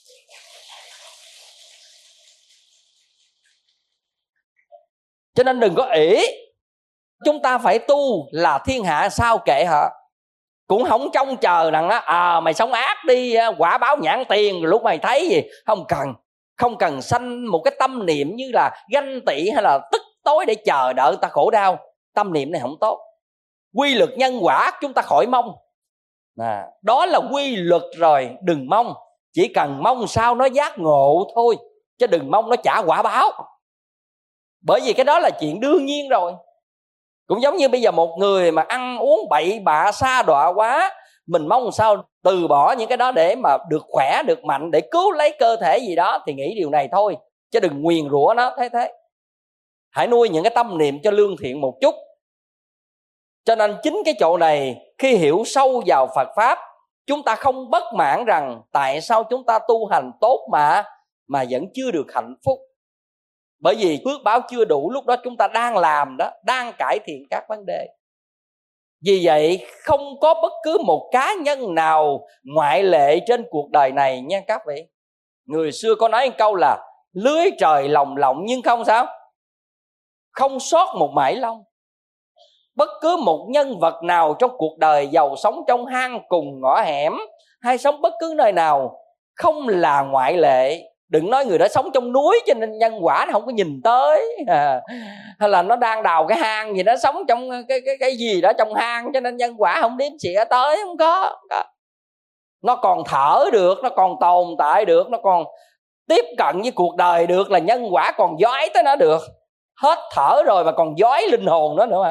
Cho nên đừng có ỷ chúng ta phải tu là thiên hạ sao kệ họ. Cũng không trông chờ rằng mày sống ác đi, quả báo nhãn tiền rồi lúc mày thấy gì. Không cần sanh một cái tâm niệm như là ganh tị hay là tức tối để chờ đợi ta khổ đau. Tâm niệm này không tốt. Quy luật nhân quả chúng ta khỏi mong. Đó là quy luật rồi, đừng mong. Chỉ cần mong sao nó giác ngộ thôi, chứ đừng mong nó trả quả báo. Bởi vì cái đó là chuyện đương nhiên rồi. Cũng giống như bây giờ một người mà ăn uống bậy bạ sa đọa quá, mình mong sao từ bỏ những cái đó để mà được khỏe, được mạnh, để cứu lấy cơ thể gì đó, thì nghĩ điều này thôi, chứ đừng nguyền rủa nó thế. Hãy nuôi những cái tâm niệm cho lương thiện một chút. Cho nên chính cái chỗ này, khi hiểu sâu vào Phật Pháp, chúng ta không bất mãn rằng tại sao chúng ta tu hành tốt mà vẫn chưa được hạnh phúc. Bởi vì phước báo chưa đủ, lúc đó chúng ta đang làm đó, đang cải thiện các vấn đề. Vì vậy không có bất cứ một cá nhân nào ngoại lệ trên cuộc đời này nha các vị. Người xưa có nói một câu là lưới trời lồng lộng nhưng không sao, không sót một mảy lông. Bất cứ một nhân vật nào trong cuộc đời, giàu sống trong hang cùng ngõ hẻm hay sống bất cứ nơi nào, không là ngoại lệ. Đừng nói người đó sống trong núi cho nên nhân quả nó không có nhìn tới, hay là nó đang đào cái hang gì đó, sống trong cái gì đó trong hang cho nên nhân quả không đếm xỉa tới. Không có. Nó còn thở được, nó còn tồn tại được, nó còn tiếp cận với cuộc đời được, là nhân quả còn dói tới nó được. Hết thở rồi mà còn dói linh hồn đó nữa mà.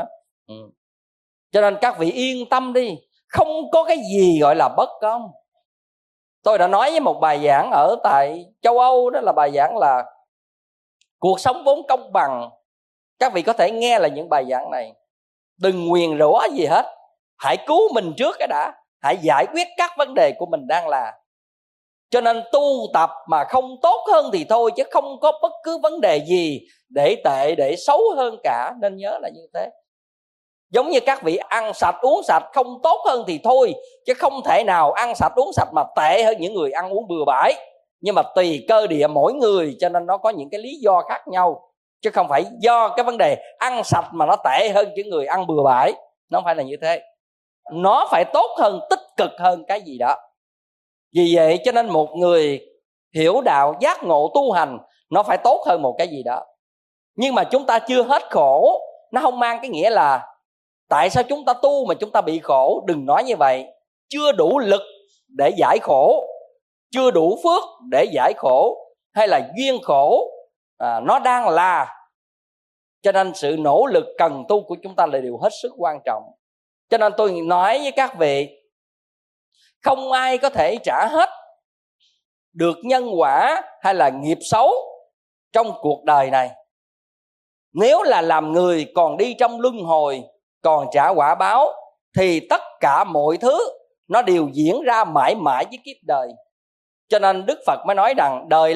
Cho nên các vị yên tâm đi, không có cái gì gọi là bất công. Tôi đã nói với một bài giảng ở tại châu Âu, đó là bài giảng là cuộc sống vốn công bằng. Các vị có thể nghe là những bài giảng này. Đừng nguyền rủa gì hết, hãy cứu mình trước cái đã, hãy giải quyết các vấn đề của mình đang là. Cho nên tu tập mà không tốt hơn thì thôi, chứ không có bất cứ vấn đề gì để tệ, để xấu hơn cả. Nên nhớ là như thế. Giống như các vị ăn sạch uống sạch không tốt hơn thì thôi, chứ không thể nào ăn sạch uống sạch mà tệ hơn những người ăn uống bừa bãi. Nhưng mà tùy cơ địa mỗi người, cho nên nó có những cái lý do khác nhau, chứ không phải do cái vấn đề ăn sạch mà nó tệ hơn những người ăn bừa bãi. Nó không phải là như thế. Nó phải tốt hơn, tích cực hơn cái gì đó. Vì vậy cho nên một người hiểu đạo, giác ngộ, tu hành, nó phải tốt hơn một cái gì đó. Nhưng mà chúng ta chưa hết khổ, nó không mang cái nghĩa là tại sao chúng ta tu mà chúng ta bị khổ. Đừng nói như vậy. Chưa đủ lực để giải khổ, chưa đủ phước để giải khổ, hay là duyên khổ nó đang là. Cho nên sự nỗ lực cần tu của chúng ta là điều hết sức quan trọng. Cho nên tôi nói với các vị, không ai có thể trả hết được nhân quả hay là nghiệp xấu trong cuộc đời này. Nếu là làm người còn đi trong luân hồi, còn trả quả báo, thì tất cả mọi thứ nó đều diễn ra mãi mãi với kiếp đời. Cho nên Đức Phật mới nói rằng đời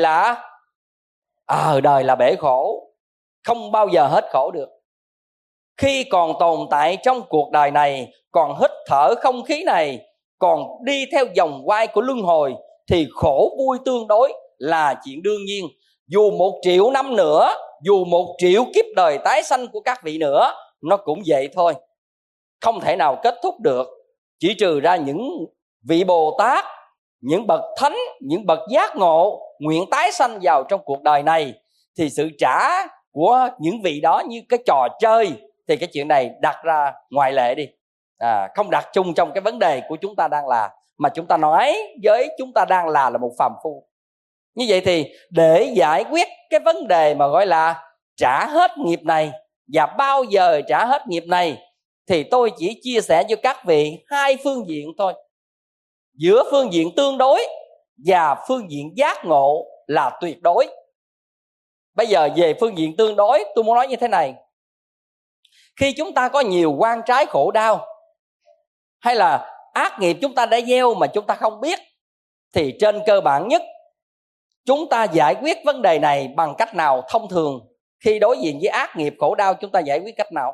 là bể khổ, không bao giờ hết khổ được. Khi còn tồn tại trong cuộc đời này, còn hít thở không khí này, còn đi theo vòng quay của luân hồi, thì khổ vui tương đối là chuyện đương nhiên. Dù 1 triệu năm nữa, dù 1 triệu kiếp đời tái sanh của các vị nữa, nó cũng vậy thôi, không thể nào kết thúc được. Chỉ trừ ra những vị Bồ Tát, những bậc thánh, những bậc giác ngộ nguyện tái sanh vào trong cuộc đời này, thì sự trả của những vị đó như cái trò chơi, thì cái chuyện này đặt ra ngoại lệ đi, không đặt chung trong cái vấn đề của chúng ta đang là. Mà chúng ta nói với chúng ta đang là một phàm phu. Như vậy thì để giải quyết cái vấn đề mà gọi là trả hết nghiệp này và bao giờ trả hết nghiệp này, thì tôi chỉ chia sẻ cho các vị 2 phương diện thôi. Giữa phương diện tương đối và phương diện giác ngộ là tuyệt đối. Bây giờ về phương diện tương đối, tôi muốn nói như thế này. Khi chúng ta có nhiều oan trái khổ đau, hay là ác nghiệp chúng ta đã gieo mà chúng ta không biết, thì trên cơ bản nhất, chúng ta giải quyết vấn đề này bằng cách nào? Thông thường khi đối diện với ác nghiệp khổ đau, chúng ta giải quyết cách nào?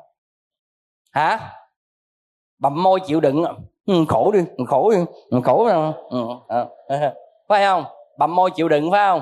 Bặm môi chịu đựng. Khổ đi, khổ đi, khổ phải không? Bặm môi chịu đựng phải không?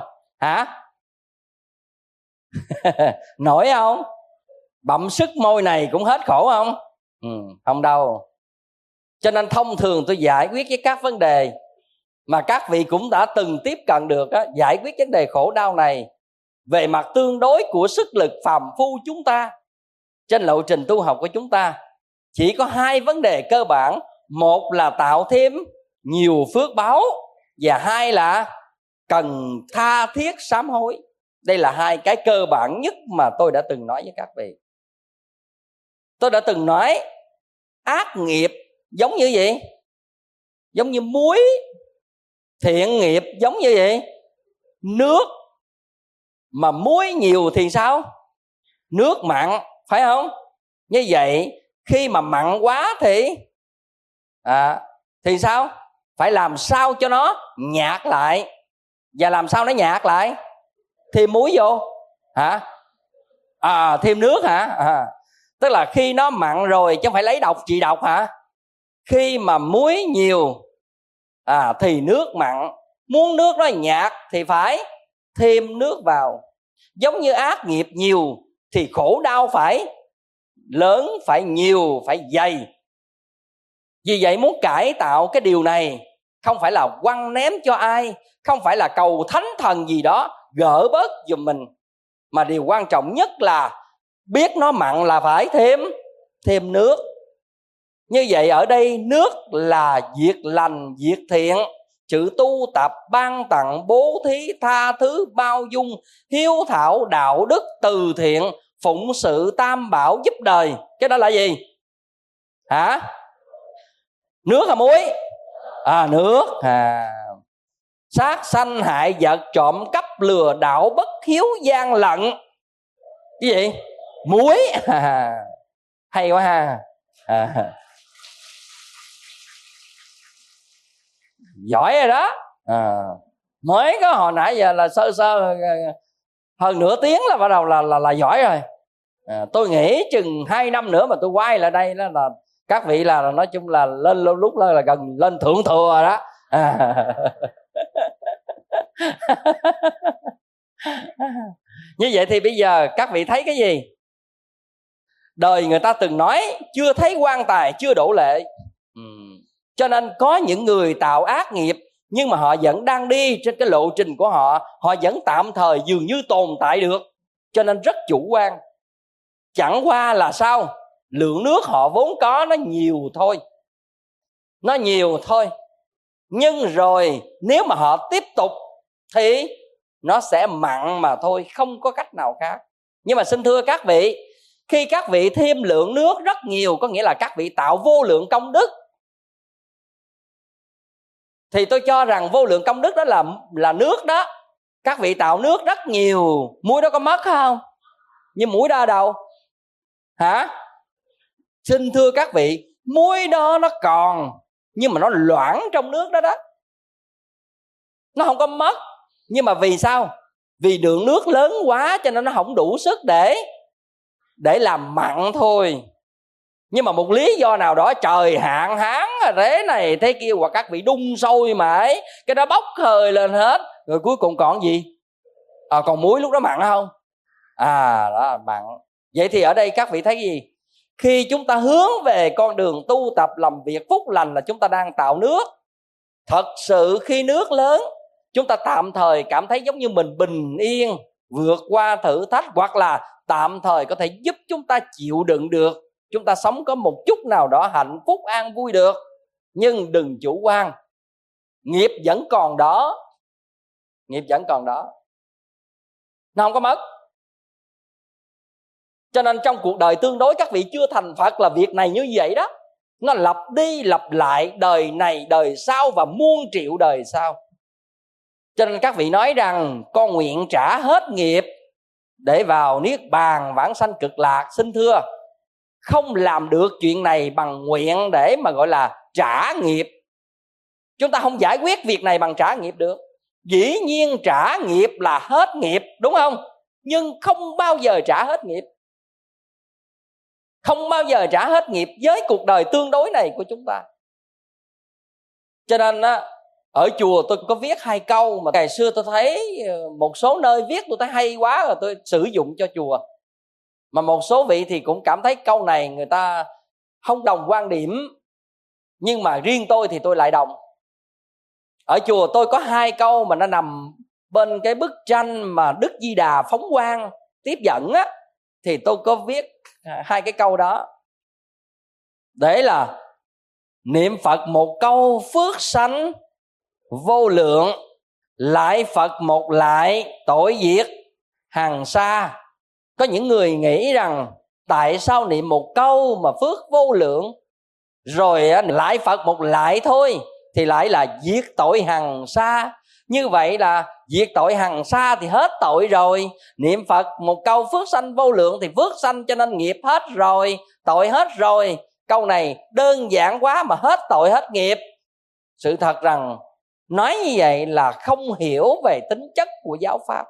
Nổi không? Bặm sức môi này cũng hết khổ không? Không đâu. Cho nên thông thường tôi giải quyết với các vấn đề mà các vị cũng đã từng tiếp cận được á, giải quyết vấn đề khổ đau này về mặt tương đối của sức lực phàm phu chúng ta trên lộ trình tu học của chúng ta, chỉ có 2 vấn đề cơ bản. Một là tạo thêm nhiều phước báo, và 2 là cần tha thiết sám hối. Đây là 2 cái cơ bản nhất mà tôi đã từng nói với các vị. Tôi đã từng nói ác nghiệp giống như gì? Giống như muối. Thiện nghiệp giống như gì? Nước. Mà muối nhiều thì sao? Nước mặn, phải không? Như vậy khi mà mặn quá thì sao? Phải làm sao cho nó nhạt lại. Và làm sao nó nhạt lại? Thêm muối vô thêm nước Tức là khi nó mặn rồi chứ không phải lấy độc trị độc Khi mà muối nhiều thì nước mặn. Muốn nước nó nhạt thì phải thêm nước vào. Giống như ác nghiệp nhiều thì khổ đau phải lớn, phải nhiều, phải dày. Vì vậy muốn cải tạo cái điều này, không phải là quăng ném cho ai, không phải là cầu thánh thần gì đó gỡ bớt giùm mình, mà điều quan trọng nhất là biết nó mặn là phải thêm nước. Như vậy ở đây nước là việc lành, việc thiện, chữ tu tập, ban tặng, bố thí, tha thứ, bao dung, hiếu thảo, đạo đức, từ thiện, phụng sự, tam bảo, giúp đời. Cái đó là gì? Hả? Nước hay muối? Nước. Sát sanh hại vật, trộm cắp lừa đảo, bất hiếu gian lận. Cái gì? Muối. Hay quá ha. Giỏi rồi đó. Mới có hồi nãy giờ là sơ hơn nửa tiếng là bắt đầu là giỏi rồi. Tôi nghĩ chừng 2 năm nữa mà tôi quay lại đây đó là các vị là nói chung là lên lúc đó là gần lên thượng thừa rồi đó. Như vậy thì bây giờ các vị thấy cái gì? Đời người ta từng nói chưa thấy quan tài chưa đổ lệ. Cho nên có những người tạo ác nghiệp nhưng mà họ vẫn đang đi trên cái lộ trình của họ, họ vẫn tạm thời dường như tồn tại được, cho nên rất chủ quan. Chẳng qua là sao? Lượng nước họ vốn có nó nhiều thôi. Nó nhiều thôi. Nhưng rồi nếu mà họ tiếp tục thì nó sẽ mặn mà thôi, không có cách nào khác. Nhưng mà xin thưa các vị, khi các vị thêm lượng nước rất nhiều, có nghĩa là các vị tạo vô lượng công đức, thì tôi cho rằng vô lượng công đức đó là nước đó. Các vị tạo nước rất nhiều, muối đó có mất không? Nhưng muối đó ở đâu? Hả? Xin thưa các vị, muối đó nó còn, nhưng mà nó loãng trong nước đó đó. Nó không có mất. Nhưng mà vì sao? Vì lượng nước lớn quá cho nên nó không đủ sức để làm mặn thôi. Nhưng mà một lý do nào đó, trời hạn hán thế này thế kia, hoặc các vị đun sôi mãi, cái đó bốc hơi lên hết, rồi cuối cùng còn gì? Còn muối lúc đó mặn không? Đó là mặn. Vậy thì ở đây các vị thấy gì? Khi chúng ta hướng về con đường tu tập làm việc phúc lành là chúng ta đang tạo nước. Thật sự khi nước lớn, chúng ta tạm thời cảm thấy giống như mình bình yên, vượt qua thử thách, hoặc là tạm thời có thể giúp chúng ta chịu đựng được, chúng ta sống có một chút nào đó hạnh phúc an vui được. Nhưng đừng chủ quan, nghiệp vẫn còn đó. Nghiệp vẫn còn đó, nó không có mất. Cho nên trong cuộc đời tương đối các vị chưa thành Phật là việc này như vậy đó. Nó lặp đi lặp lại đời này đời sau và muôn triệu đời sau. Cho nên các vị nói rằng con nguyện trả hết nghiệp để vào niết bàn vãng sanh cực lạc. Xin thưa, không làm được chuyện này bằng nguyện để mà gọi là trả nghiệp. Chúng ta không giải quyết việc này bằng trả nghiệp được. Dĩ nhiên trả nghiệp là hết nghiệp, đúng không? Nhưng không bao giờ trả hết nghiệp. Không bao giờ trả hết nghiệp với cuộc đời tương đối này của chúng ta. Cho nên ở chùa tôi có viết 2 câu mà ngày xưa tôi thấy một số nơi viết tôi thấy hay quá, rồi tôi sử dụng cho chùa. Mà một số vị thì cũng cảm thấy câu này người ta không đồng quan điểm, nhưng mà riêng tôi thì tôi lại đồng. Ở chùa tôi có 2 câu mà nó nằm bên cái bức tranh mà Đức Di Đà phóng quang tiếp dẫn á, thì tôi có viết 2 cái câu đó. Để là niệm Phật một câu phước sanh vô lượng, lại Phật một lại tội diệt hàng xa. Có những người nghĩ rằng tại sao niệm một câu mà phước vô lượng, rồi lại Phật một lại thôi thì lại là diệt tội hằng xa. Như vậy là diệt tội hằng xa thì hết tội rồi. Niệm Phật một câu phước sanh vô lượng thì phước sanh cho nên nghiệp hết rồi, tội hết rồi. Câu này đơn giản quá mà hết tội hết nghiệp. Sự thật rằng nói như vậy là không hiểu về tính chất của giáo pháp.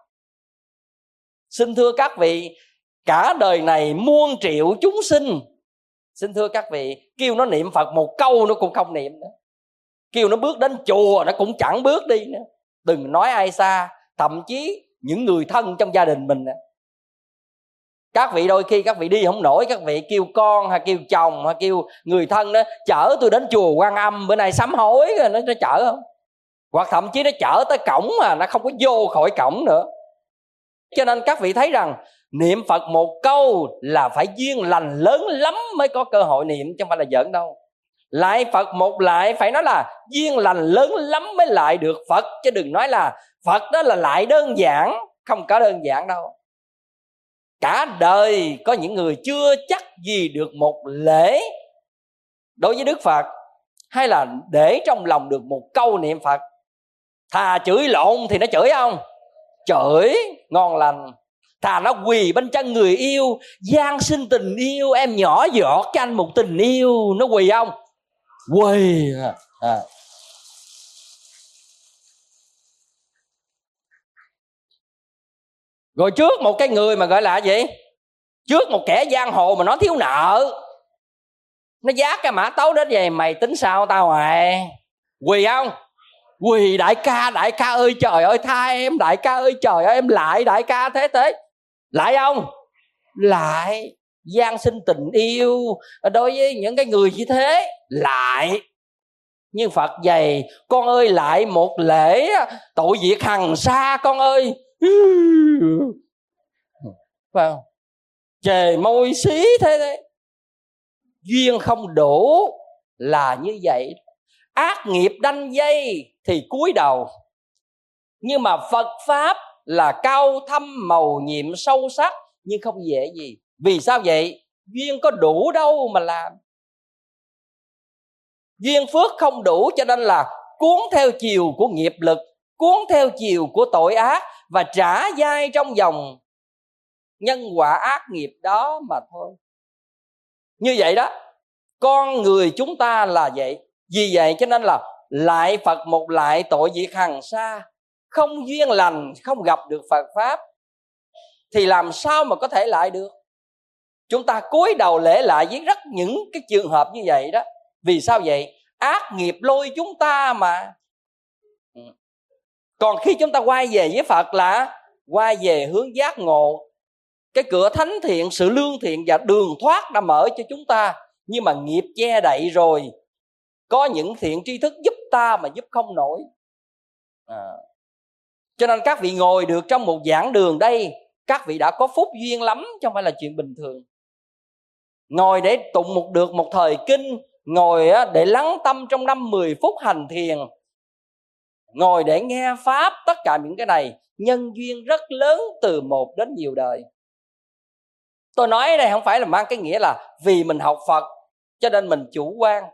Xin thưa các vị, cả đời này muôn triệu chúng sinh, xin thưa các vị, kêu nó niệm Phật một câu nó cũng không niệm nữa. Kêu nó bước đến chùa nó cũng chẳng bước đi nữa. Đừng nói ai xa, thậm chí những người thân trong gia đình mình nữa. Các vị đôi khi các vị đi không nổi, các vị kêu con hay kêu chồng hay kêu người thân đó chở tôi đến chùa Quan Âm bữa nay sám hối, nó chở không? Hoặc thậm chí nó chở tới cổng mà nó không có vô khỏi cổng nữa. Cho nên các vị thấy rằng niệm Phật một câu là phải duyên lành lớn lắm mới có cơ hội niệm, chứ không phải là giỡn đâu. Lại Phật một lại phải nói là duyên lành lớn lắm mới lại được Phật, chứ đừng nói là Phật đó là lại đơn giản. Không có đơn giản đâu. Cả đời có những người chưa chắc gì được một lễ đối với Đức Phật, hay là để trong lòng được một câu niệm Phật? Thà chửi lộn thì nó chửi không? Chửi ngon lành. Thà nó quỳ bên chân người yêu, van xin tình yêu, em nhỏ giọt cho anh một tình yêu, nó quỳ không? Quỳ. Rồi trước một cái người mà gọi là gì, trước một kẻ giang hồ mà nó thiếu nợ, nó vác cái mã tấu đến về, mày tính sao tao hoài? Quỳ không? Quỳ. Đại ca ơi trời ơi tha em, đại ca ơi trời ơi em lại, đại ca thế thế. Lại không? Lại. Gian sinh tình yêu đối với những cái người như thế, lại. Nhưng Phật dày, con ơi lại một lễ tội diệt hằng sa con ơi. Phải không? Chề môi xí thế đấy. Duyên không đủ là như vậy. Ác nghiệp đanh dây thì cúi đầu. Nhưng mà Phật Pháp là cao thâm màu nhiệm sâu sắc, nhưng không dễ gì. Vì sao vậy? Duyên có đủ đâu mà làm. Duyên phước không đủ, cho nên là cuốn theo chiều của nghiệp lực, cuốn theo chiều của tội ác, và trả dai trong dòng nhân quả ác nghiệp đó mà thôi. Như vậy đó, con người chúng ta là vậy. Vì vậy cho nên là lại Phật một lại tội diệt hằng sa. Không duyên lành, không gặp được Phật Pháp thì làm sao mà có thể lại được? Chúng ta cúi đầu lễ lại với rất những cái trường hợp như vậy đó. Vì sao vậy? Ác nghiệp lôi chúng ta mà. Còn khi chúng ta quay về với Phật là quay về hướng giác ngộ. Cái cửa thánh thiện, sự lương thiện và đường thoát đã mở cho chúng ta. Nhưng mà nghiệp che đậy rồi, có những thiện tri thức giúp ta mà giúp không nổi. Cho nên các vị ngồi được trong một giảng đường đây, các vị đã có phúc duyên lắm, chứ không phải là chuyện bình thường. Ngồi để tụng được một thời kinh, ngồi để lắng tâm trong 5-10 phút hành thiền, ngồi để nghe Pháp, tất cả những cái này nhân duyên rất lớn từ một đến nhiều đời. Tôi nói ở đây không phải là mang cái nghĩa là vì mình học Phật cho nên mình chủ quan.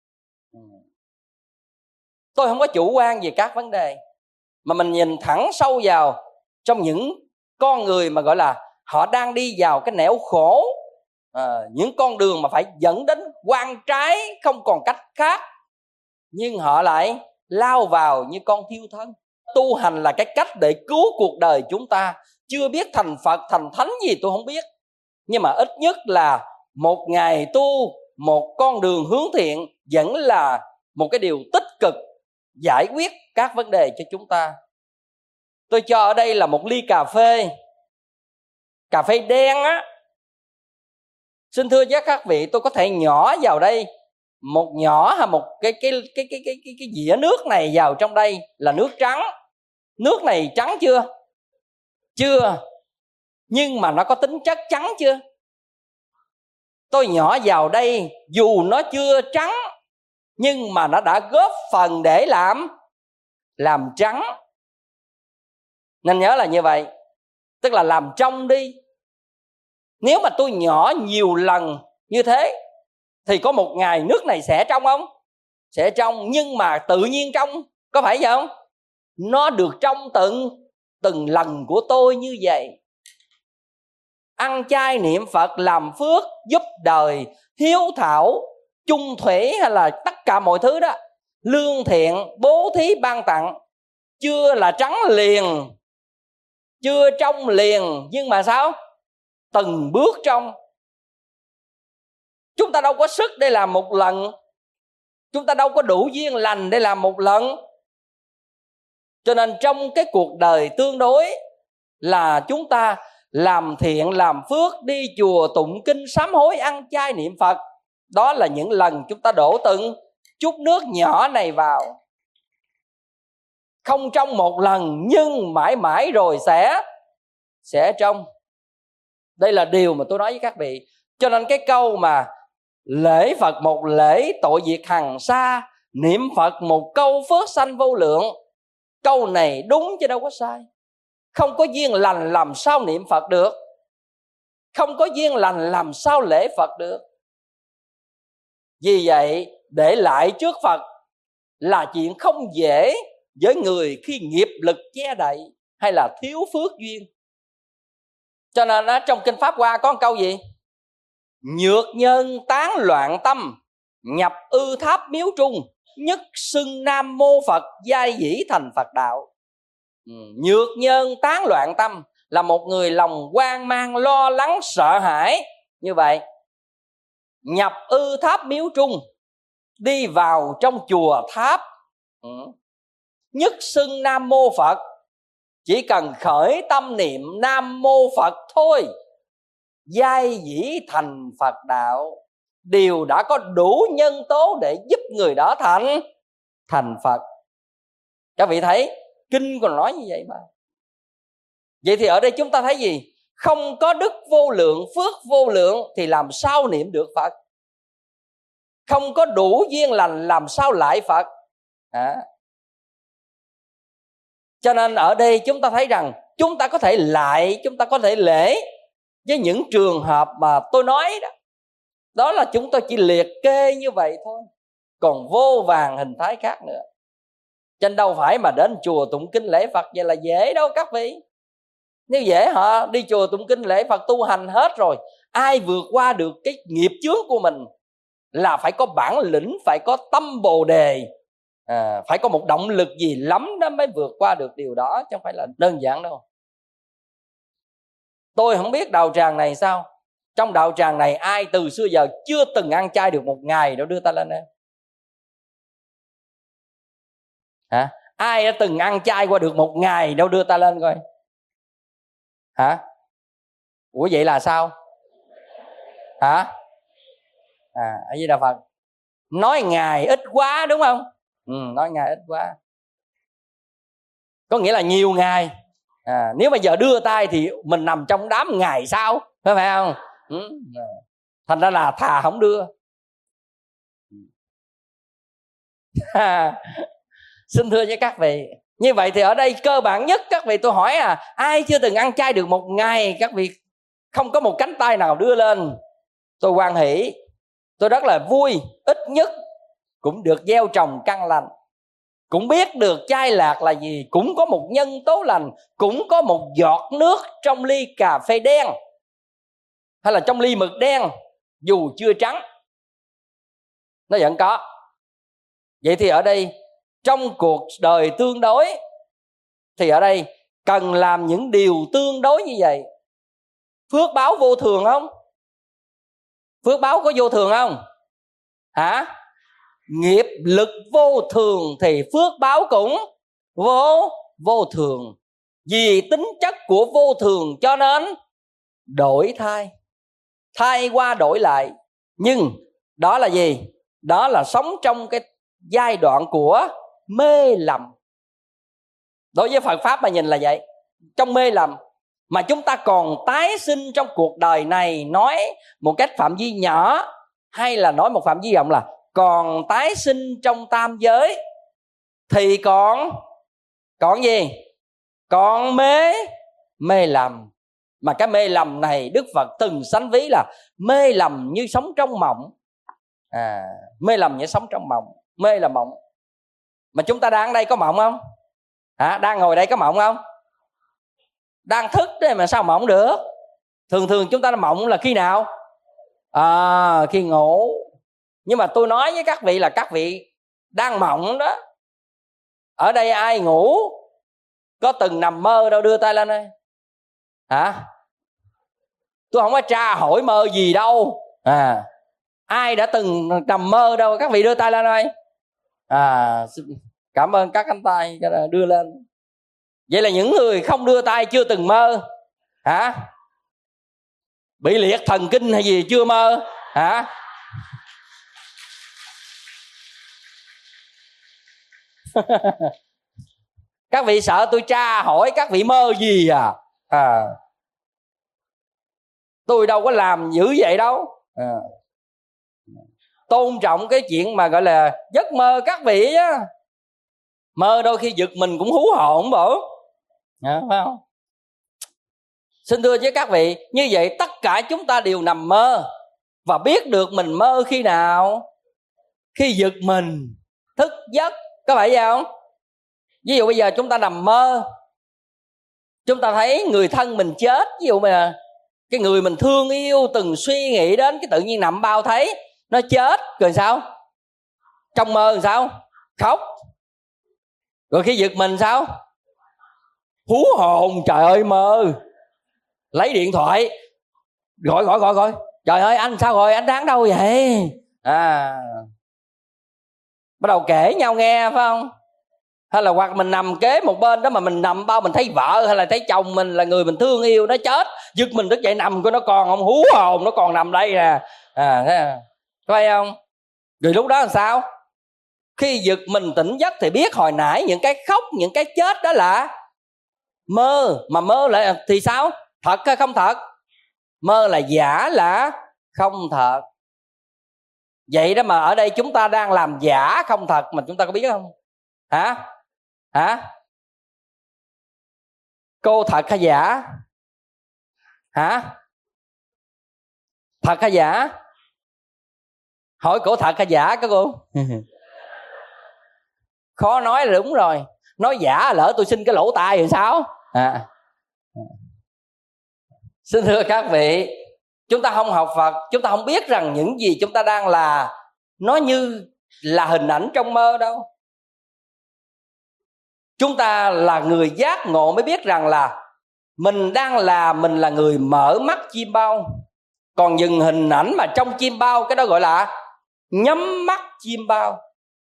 Tôi không có chủ quan về các vấn đề, mà mình nhìn thẳng sâu vào trong những con người mà gọi là họ đang đi vào cái nẻo khổ, những con đường mà phải dẫn đến quan trái, không còn cách khác, nhưng họ lại lao vào như con thiêu thân. Tu hành là cái cách để cứu cuộc đời chúng ta. Chưa biết thành Phật thành thánh gì tôi không biết, nhưng mà ít nhất là một ngày tu một con đường hướng thiện vẫn là một cái điều tích cực, giải quyết các vấn đề cho chúng ta. Tôi cho ở đây là một ly cà phê đen á. Xin thưa với các vị, tôi có thể nhỏ vào đây một nhỏ hay một cái dĩa nước này vào trong đây là nước trắng. Nước này trắng chưa? Chưa. Nhưng mà nó có tính chất trắng chưa? Tôi nhỏ vào đây dù nó chưa trắng, nhưng mà nó đã góp phần để làm trắng. Nên nhớ là như vậy. Tức là làm trong đi. Nếu mà tôi nhỏ nhiều lần như thế thì có một ngày nước này sẽ trong không? Sẽ trong, nhưng mà tự nhiên trong. Có phải vậy không? Nó được trong từng lần của tôi như vậy. Ăn chay niệm Phật làm phước, giúp đời, hiếu thảo, chung thủy, hay là tất cả mọi thứ đó, lương thiện, bố thí ban tặng, chưa là trắng liền, chưa trong liền, nhưng mà sao? Từng bước trong. Chúng ta đâu có sức để làm một lần, chúng ta đâu có đủ duyên lành để làm một lần. Cho nên trong cái cuộc đời tương đối là chúng ta làm thiện, làm phước, đi chùa tụng kinh, sám hối, ăn chay niệm Phật. Đó là những lần chúng ta đổ từng chút nước nhỏ này vào. Không trong một lần, nhưng mãi mãi rồi sẽ trong. Đây là điều mà tôi nói với các vị. Cho nên cái câu mà lễ Phật một lễ tội diệt hằng sa, niệm Phật một câu phước sanh vô lượng, câu này đúng chứ đâu có sai. Không có duyên lành làm sao niệm Phật được? Không có duyên lành làm sao lễ Phật được? Vì vậy để lại trước Phật là chuyện không dễ với người khi nghiệp lực che đậy hay là thiếu phước duyên. Cho nên trong Kinh Pháp Hoa có một câu gì? Nhược nhân tán loạn tâm, nhập ư tháp miếu trung, nhất xưng Nam Mô Phật, giai dĩ thành Phật đạo. Nhược nhân tán loạn tâm là một người lòng hoang mang, lo lắng, sợ hãi như vậy. Nhập ư tháp miếu trung, đi vào trong chùa tháp, nhất xưng Nam Mô Phật, chỉ cần khởi tâm niệm Nam Mô Phật thôi, giai dĩ thành Phật đạo. Điều đã có đủ nhân tố để giúp người đó thành Phật. Các vị thấy kinh còn nói như vậy mà. Vậy thì ở đây chúng ta thấy gì? Không có đức vô lượng, phước vô lượng thì làm sao niệm được Phật? Không có đủ duyên lành làm sao lại Phật? Cho nên ở đây chúng ta thấy rằng chúng ta có thể lại, chúng ta có thể lễ với những trường hợp mà tôi nói đó. Đó là chúng tôi chỉ liệt kê như vậy thôi, còn vô vàn hình thái khác nữa. Cho nên đâu phải mà đến chùa tụng kinh lễ Phật vậy là dễ đâu các vị. Nếu dễ họ đi chùa tụng kinh lễ Phật tu hành hết rồi. Ai vượt qua được cái nghiệp chướng của mình là phải có bản lĩnh, phải có tâm Bồ Đề, phải có một động lực gì lắm đó mới vượt qua được điều đó, chứ không phải là đơn giản đâu. Tôi không biết đạo tràng này sao. Trong đạo tràng này ai từ xưa giờ chưa từng ăn chay được một ngày đâu, đưa ta lên đây. Ai đã từng ăn chay qua được một ngày đâu, đưa ta lên coi. Ủa vậy là sao? A Di Đà Phật. Nói ngày ít quá đúng không? Nói ngày ít quá, có nghĩa là nhiều ngày. Nếu mà giờ đưa tay thì mình nằm trong đám ngày sau, phải không? Thành ra là thà không đưa. Xin thưa với các vị, như vậy thì ở đây cơ bản nhất các vị, tôi hỏi ai chưa từng ăn chay được một ngày? Các vị không có một cánh tay nào đưa lên. Tôi hoan hỷ, tôi rất là vui. Ít nhất cũng được gieo trồng căn lành, cũng biết được chay lạc là gì, cũng có một nhân tố lành, cũng có một giọt nước trong ly cà phê đen hay là trong ly mực đen, dù chưa trắng, nó vẫn có. Vậy thì ở đây trong cuộc đời tương đối thì ở đây cần làm những điều tương đối như vậy. Phước báo vô thường không? Phước báo có vô thường không? Nghiệp lực vô thường thì phước báo cũng vô thường. Vì tính chất của vô thường cho nên đổi thay qua đổi lại. Nhưng đó là gì? Đó là sống trong cái giai đoạn của mê lầm. Đối với Phật Pháp mà nhìn là vậy. Trong mê lầm mà chúng ta còn tái sinh trong cuộc đời này, nói một cách phạm vi nhỏ hay là nói một phạm vi rộng là còn tái sinh trong tam giới thì còn gì? Còn mê lầm. Mà cái mê lầm này Đức Phật từng sánh ví là mê lầm như sống trong mộng. Mê lầm như sống trong mộng. Mê là mộng. Mà chúng ta đang ở đây có mộng không? Đang ngồi đây có mộng không? Đang thức đấy mà sao mộng được? Thường chúng ta mộng là khi nào? Khi ngủ. Nhưng mà tôi nói với các vị là các vị đang mộng đó. Ở đây ai ngủ có từng nằm mơ đâu, đưa tay lên đây. Tôi không có tra hỏi mơ gì đâu. Ai đã từng nằm mơ đâu, các vị đưa tay lên đây. Cảm ơn các cánh tay đưa lên. Vậy là những người không đưa tay chưa từng mơ. Bị liệt thần kinh hay gì chưa mơ? Các vị sợ tôi tra hỏi các vị mơ gì tôi đâu có làm dữ vậy đâu. Tôn trọng cái chuyện mà gọi là giấc mơ các vị á. Mơ đôi khi giật mình cũng hú hồn bộ, phải không? Xin thưa với các vị, như vậy tất cả chúng ta đều nằm mơ và biết được mình mơ khi nào. khi giật mình thức giấc, có phải vậy không? Ví dụ bây giờ chúng ta nằm mơ, chúng ta thấy người thân mình chết, ví dụ mà cái người mình thương yêu từng suy nghĩ đến, cái tự nhiên nằm bao thấy nó chết, rồi sao? Trong mơ làm sao? Khóc. Rồi khi giật mình sao? Hú hồn. Trời ơi, mơ, lấy điện thoại gọi. Trời ơi, anh sao rồi, anh đang đâu vậy? Bắt đầu kể nhau nghe, phải không? Hay là hoặc mình nằm kế một bên đó mà mình nằm bao mình thấy vợ hay là thấy chồng mình là người mình thương yêu nó chết, giật mình thức dậy nằm coi nó còn không, hú hồn, nó còn nằm đây nè. Phải không? Rồi lúc đó làm sao? Khi giật mình tỉnh giấc thì biết hồi nãy những cái khóc, những cái chết đó là mơ. Mà mơ lại thì sao? Thật hay không thật? Mơ là giả, là không thật. Vậy đó mà ở đây chúng ta đang làm giả không thật mà chúng ta có biết không? Hả? Cô thật hay giả? Hả? Thật hay giả? Hỏi cổ thật hay giả các cô? Khó nói là đúng rồi. Nói giả lỡ tôi xin cái lỗ tai thì sao? Xin thưa các vị, chúng ta không học Phật, chúng ta không biết rằng những gì chúng ta đang là nó như là hình ảnh trong mơ đâu. Chúng ta là người giác ngộ mới biết rằng là mình đang là, mình là người mở mắt chim bao. Còn những hình ảnh mà trong chim bao, cái đó gọi là nhắm mắt chim bao.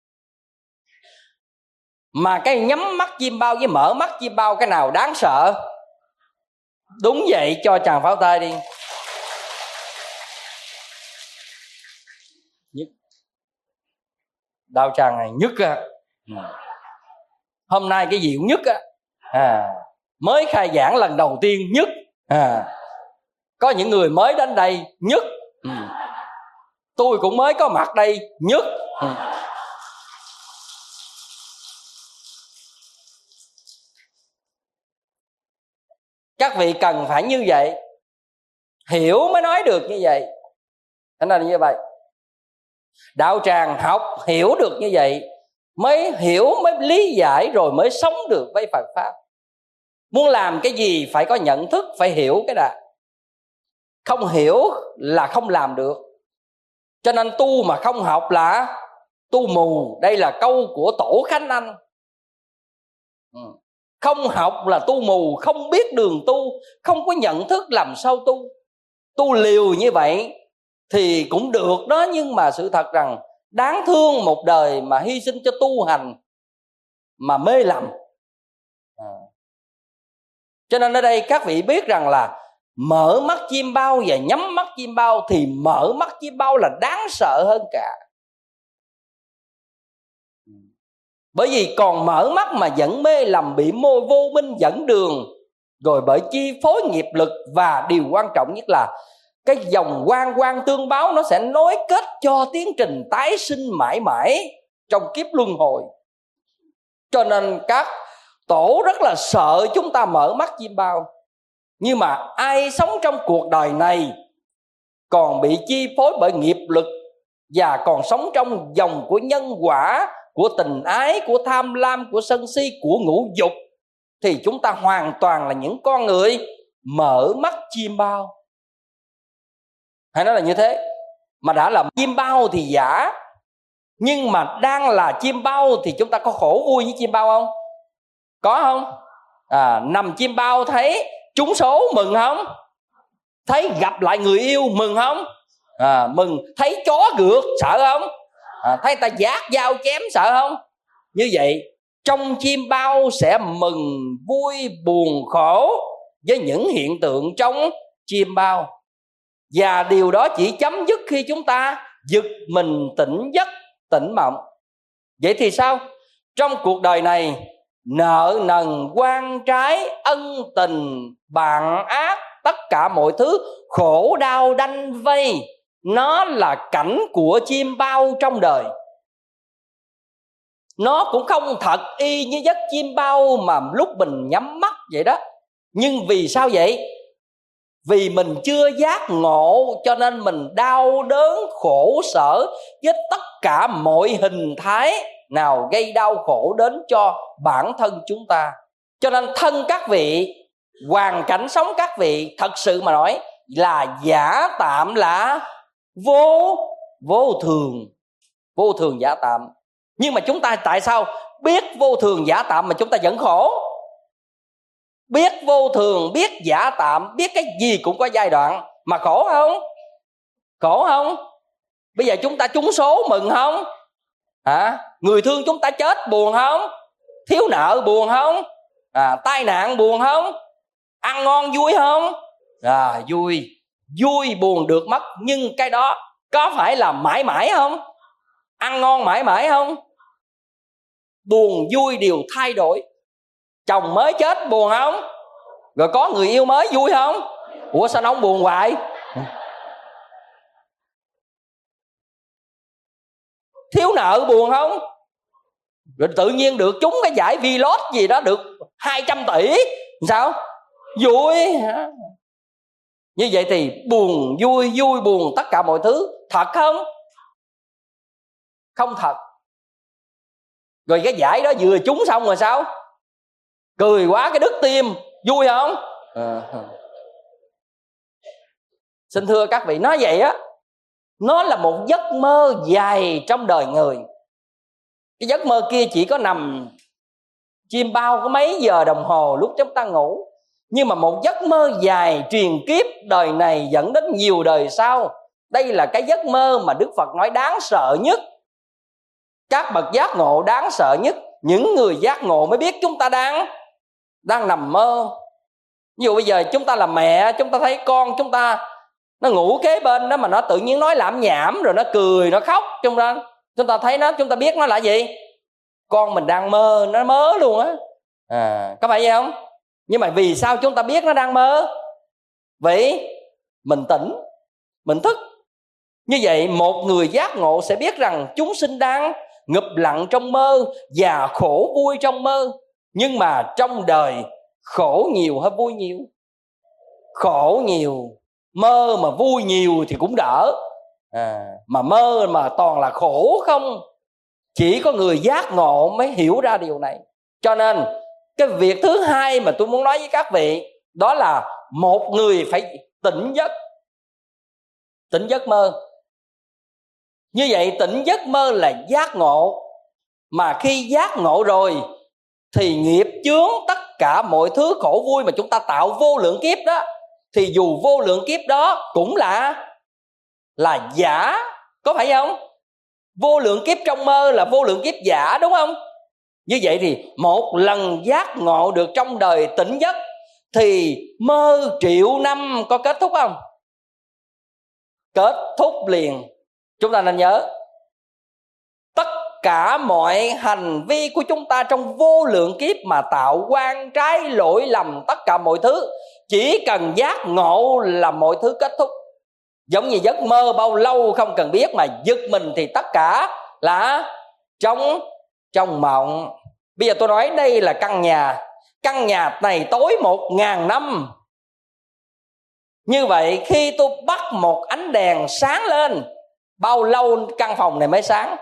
Mà cái nhắm mắt chim bao với mở mắt chim bao, cái nào đáng sợ? Đúng vậy, cho chàng pháo tay đi. Nhức. Đau chàng này nhức á. Hôm nay cái gì cũng nhức á. Mới khai giảng lần đầu tiên nhức. Có những người mới đến đây nhức. Tôi cũng mới có mặt đây nhức. Các vị cần phải như vậy, hiểu mới nói được như vậy. Thế nên là như vậy. Đạo tràng học hiểu được như vậy, mới hiểu, mới lý giải, rồi mới sống được với Phật Pháp. Muốn làm cái gì phải có nhận thức, phải hiểu cái đã. Không hiểu là không làm được. Cho nên tu mà không học là tu mù. Đây là câu của Tổ Khánh Anh. Không học là tu mù, không biết đường tu, không có nhận thức làm sao tu. Tu liều như vậy thì cũng được đó, nhưng mà sự thật rằng đáng thương một đời mà hy sinh cho tu hành mà mê lầm. Cho nên ở đây các vị biết rằng là mở mắt chim bao và nhắm mắt chim bao, thì mở mắt chim bao là đáng sợ hơn cả. Bởi vì còn mở mắt mà vẫn mê lầm, bị môi vô minh dẫn đường, rồi bởi chi phối nghiệp lực. Và điều quan trọng nhất là cái dòng quan tương báo nó sẽ nối kết cho tiến trình tái sinh mãi mãi trong kiếp luân hồi. Cho nên các tổ rất là sợ chúng ta mở mắt chim bao. Nhưng mà ai sống trong cuộc đời này còn bị chi phối bởi nghiệp lực, và còn sống trong dòng của nhân quả, của tình ái, của tham lam, của sân si, của ngũ dục, thì chúng ta hoàn toàn là những con người mở mắt chim bao. Hay nói là như thế. Mà đã là chim bao thì giả. Nhưng mà đang là chim bao thì chúng ta có khổ vui với chim bao không? Có không? Nằm chim bao thấy trúng số mừng không? Thấy gặp lại người yêu mừng không? Mừng. Thấy chó gượt sợ không? Thấy ta giác dao chém sợ không? Như vậy trong chim bao sẽ mừng vui buồn khổ với những hiện tượng trong chim bao. Và điều đó chỉ chấm dứt khi chúng ta giật mình tỉnh giấc, tỉnh mộng. Vậy thì sao? Trong cuộc đời này, nợ nần oan trái, ân tình bạn ác, tất cả mọi thứ khổ đau đanh vây, nó là cảnh của chim bao trong đời. Nó cũng không thật y như giấc chim bao mà lúc mình nhắm mắt vậy đó. Nhưng vì sao vậy? Vì mình chưa giác ngộ cho nên mình đau đớn khổ sở với tất cả mọi hình thái nào gây đau khổ đến cho bản thân chúng ta. Cho nên thân các vị, hoàn cảnh sống các vị, thật sự mà nói là giả tạm, là vô thường giả tạm. Nhưng mà chúng ta tại sao biết vô thường giả tạm mà chúng ta vẫn khổ? Biết vô thường, biết giả tạm, biết cái gì cũng có giai đoạn mà khổ không? Khổ không? Bây giờ chúng ta trúng số mừng không? Người thương chúng ta chết buồn không? Thiếu nợ buồn không? Tai nạn buồn không? Ăn ngon vui không? Vui buồn được mất. Nhưng cái đó có phải là mãi mãi không? Ăn ngon mãi mãi không? Buồn vui đều thay đổi. Chồng mới chết buồn không? Rồi có người yêu mới vui không? Ủa sao nó không buồn hoài? Thiếu nợ buồn không? Rồi tự nhiên được trúng cái giải Vlot gì đó được 200 tỷ, sao? Vui. Như vậy thì buồn vui, vui buồn tất cả mọi thứ. Thật không? Không thật. Rồi cái giải đó vừa trúng xong rồi sao? Cười quá cái đứt tim, vui không? Xin thưa các vị, nói vậy á, nó là một giấc mơ dài trong đời người. Cái giấc mơ kia chỉ có nằm chim bao có mấy giờ đồng hồ lúc chúng ta ngủ. Nhưng mà một giấc mơ dài truyền kiếp, đời này dẫn đến nhiều đời sau. Đây là cái giấc mơ mà Đức Phật nói đáng sợ nhất. Các bậc giác ngộ đáng sợ nhất. Những người giác ngộ mới biết chúng ta đang nằm mơ. Ví dụ bây giờ chúng ta là mẹ, chúng ta thấy con chúng ta nó ngủ kế bên đó mà nó tự nhiên nói lảm nhảm, rồi nó cười, nó khóc. Chúng ta thấy nó, chúng ta biết nó là gì? Con mình đang mơ, nó mớ luôn á. Có phải vậy không? Nhưng mà vì sao chúng ta biết nó đang mơ? Vì mình tỉnh, mình thức. Như vậy một người giác ngộ sẽ biết rằng chúng sinh đang ngụp lặng trong mơ và khổ vui trong mơ. Nhưng mà trong đời khổ nhiều hay vui nhiều? Khổ nhiều. Mơ mà vui nhiều thì cũng đỡ. Mà mơ mà toàn là khổ không. Chỉ có người giác ngộ mới hiểu ra điều này. Cho nên cái việc thứ hai mà tôi muốn nói với các vị, đó là một người phải tỉnh giấc. Tỉnh giấc mơ. Như vậy tỉnh giấc mơ là giác ngộ. Mà khi giác ngộ rồi thì nghiệp chướng tất cả mọi thứ khổ vui mà chúng ta tạo vô lượng kiếp đó, thì dù vô lượng kiếp đó cũng là giả. Có phải không? Vô lượng kiếp trong mơ là vô lượng kiếp giả, đúng không? Như vậy thì một lần giác ngộ được trong đời tỉnh giấc thì mơ triệu năm có kết thúc không? Kết thúc liền. Chúng ta nên nhớ, tất cả mọi hành vi của chúng ta trong vô lượng kiếp mà tạo oan trái lỗi lầm tất cả mọi thứ, chỉ cần giác ngộ là mọi thứ kết thúc. Giống như giấc mơ bao lâu không cần biết, mà giật mình thì tất cả là trong mộng. Bây giờ tôi nói đây là căn nhà. Căn nhà này tối 1000 năm. Như vậy khi tôi bắt một ánh đèn sáng lên, bao lâu căn phòng này mới sáng?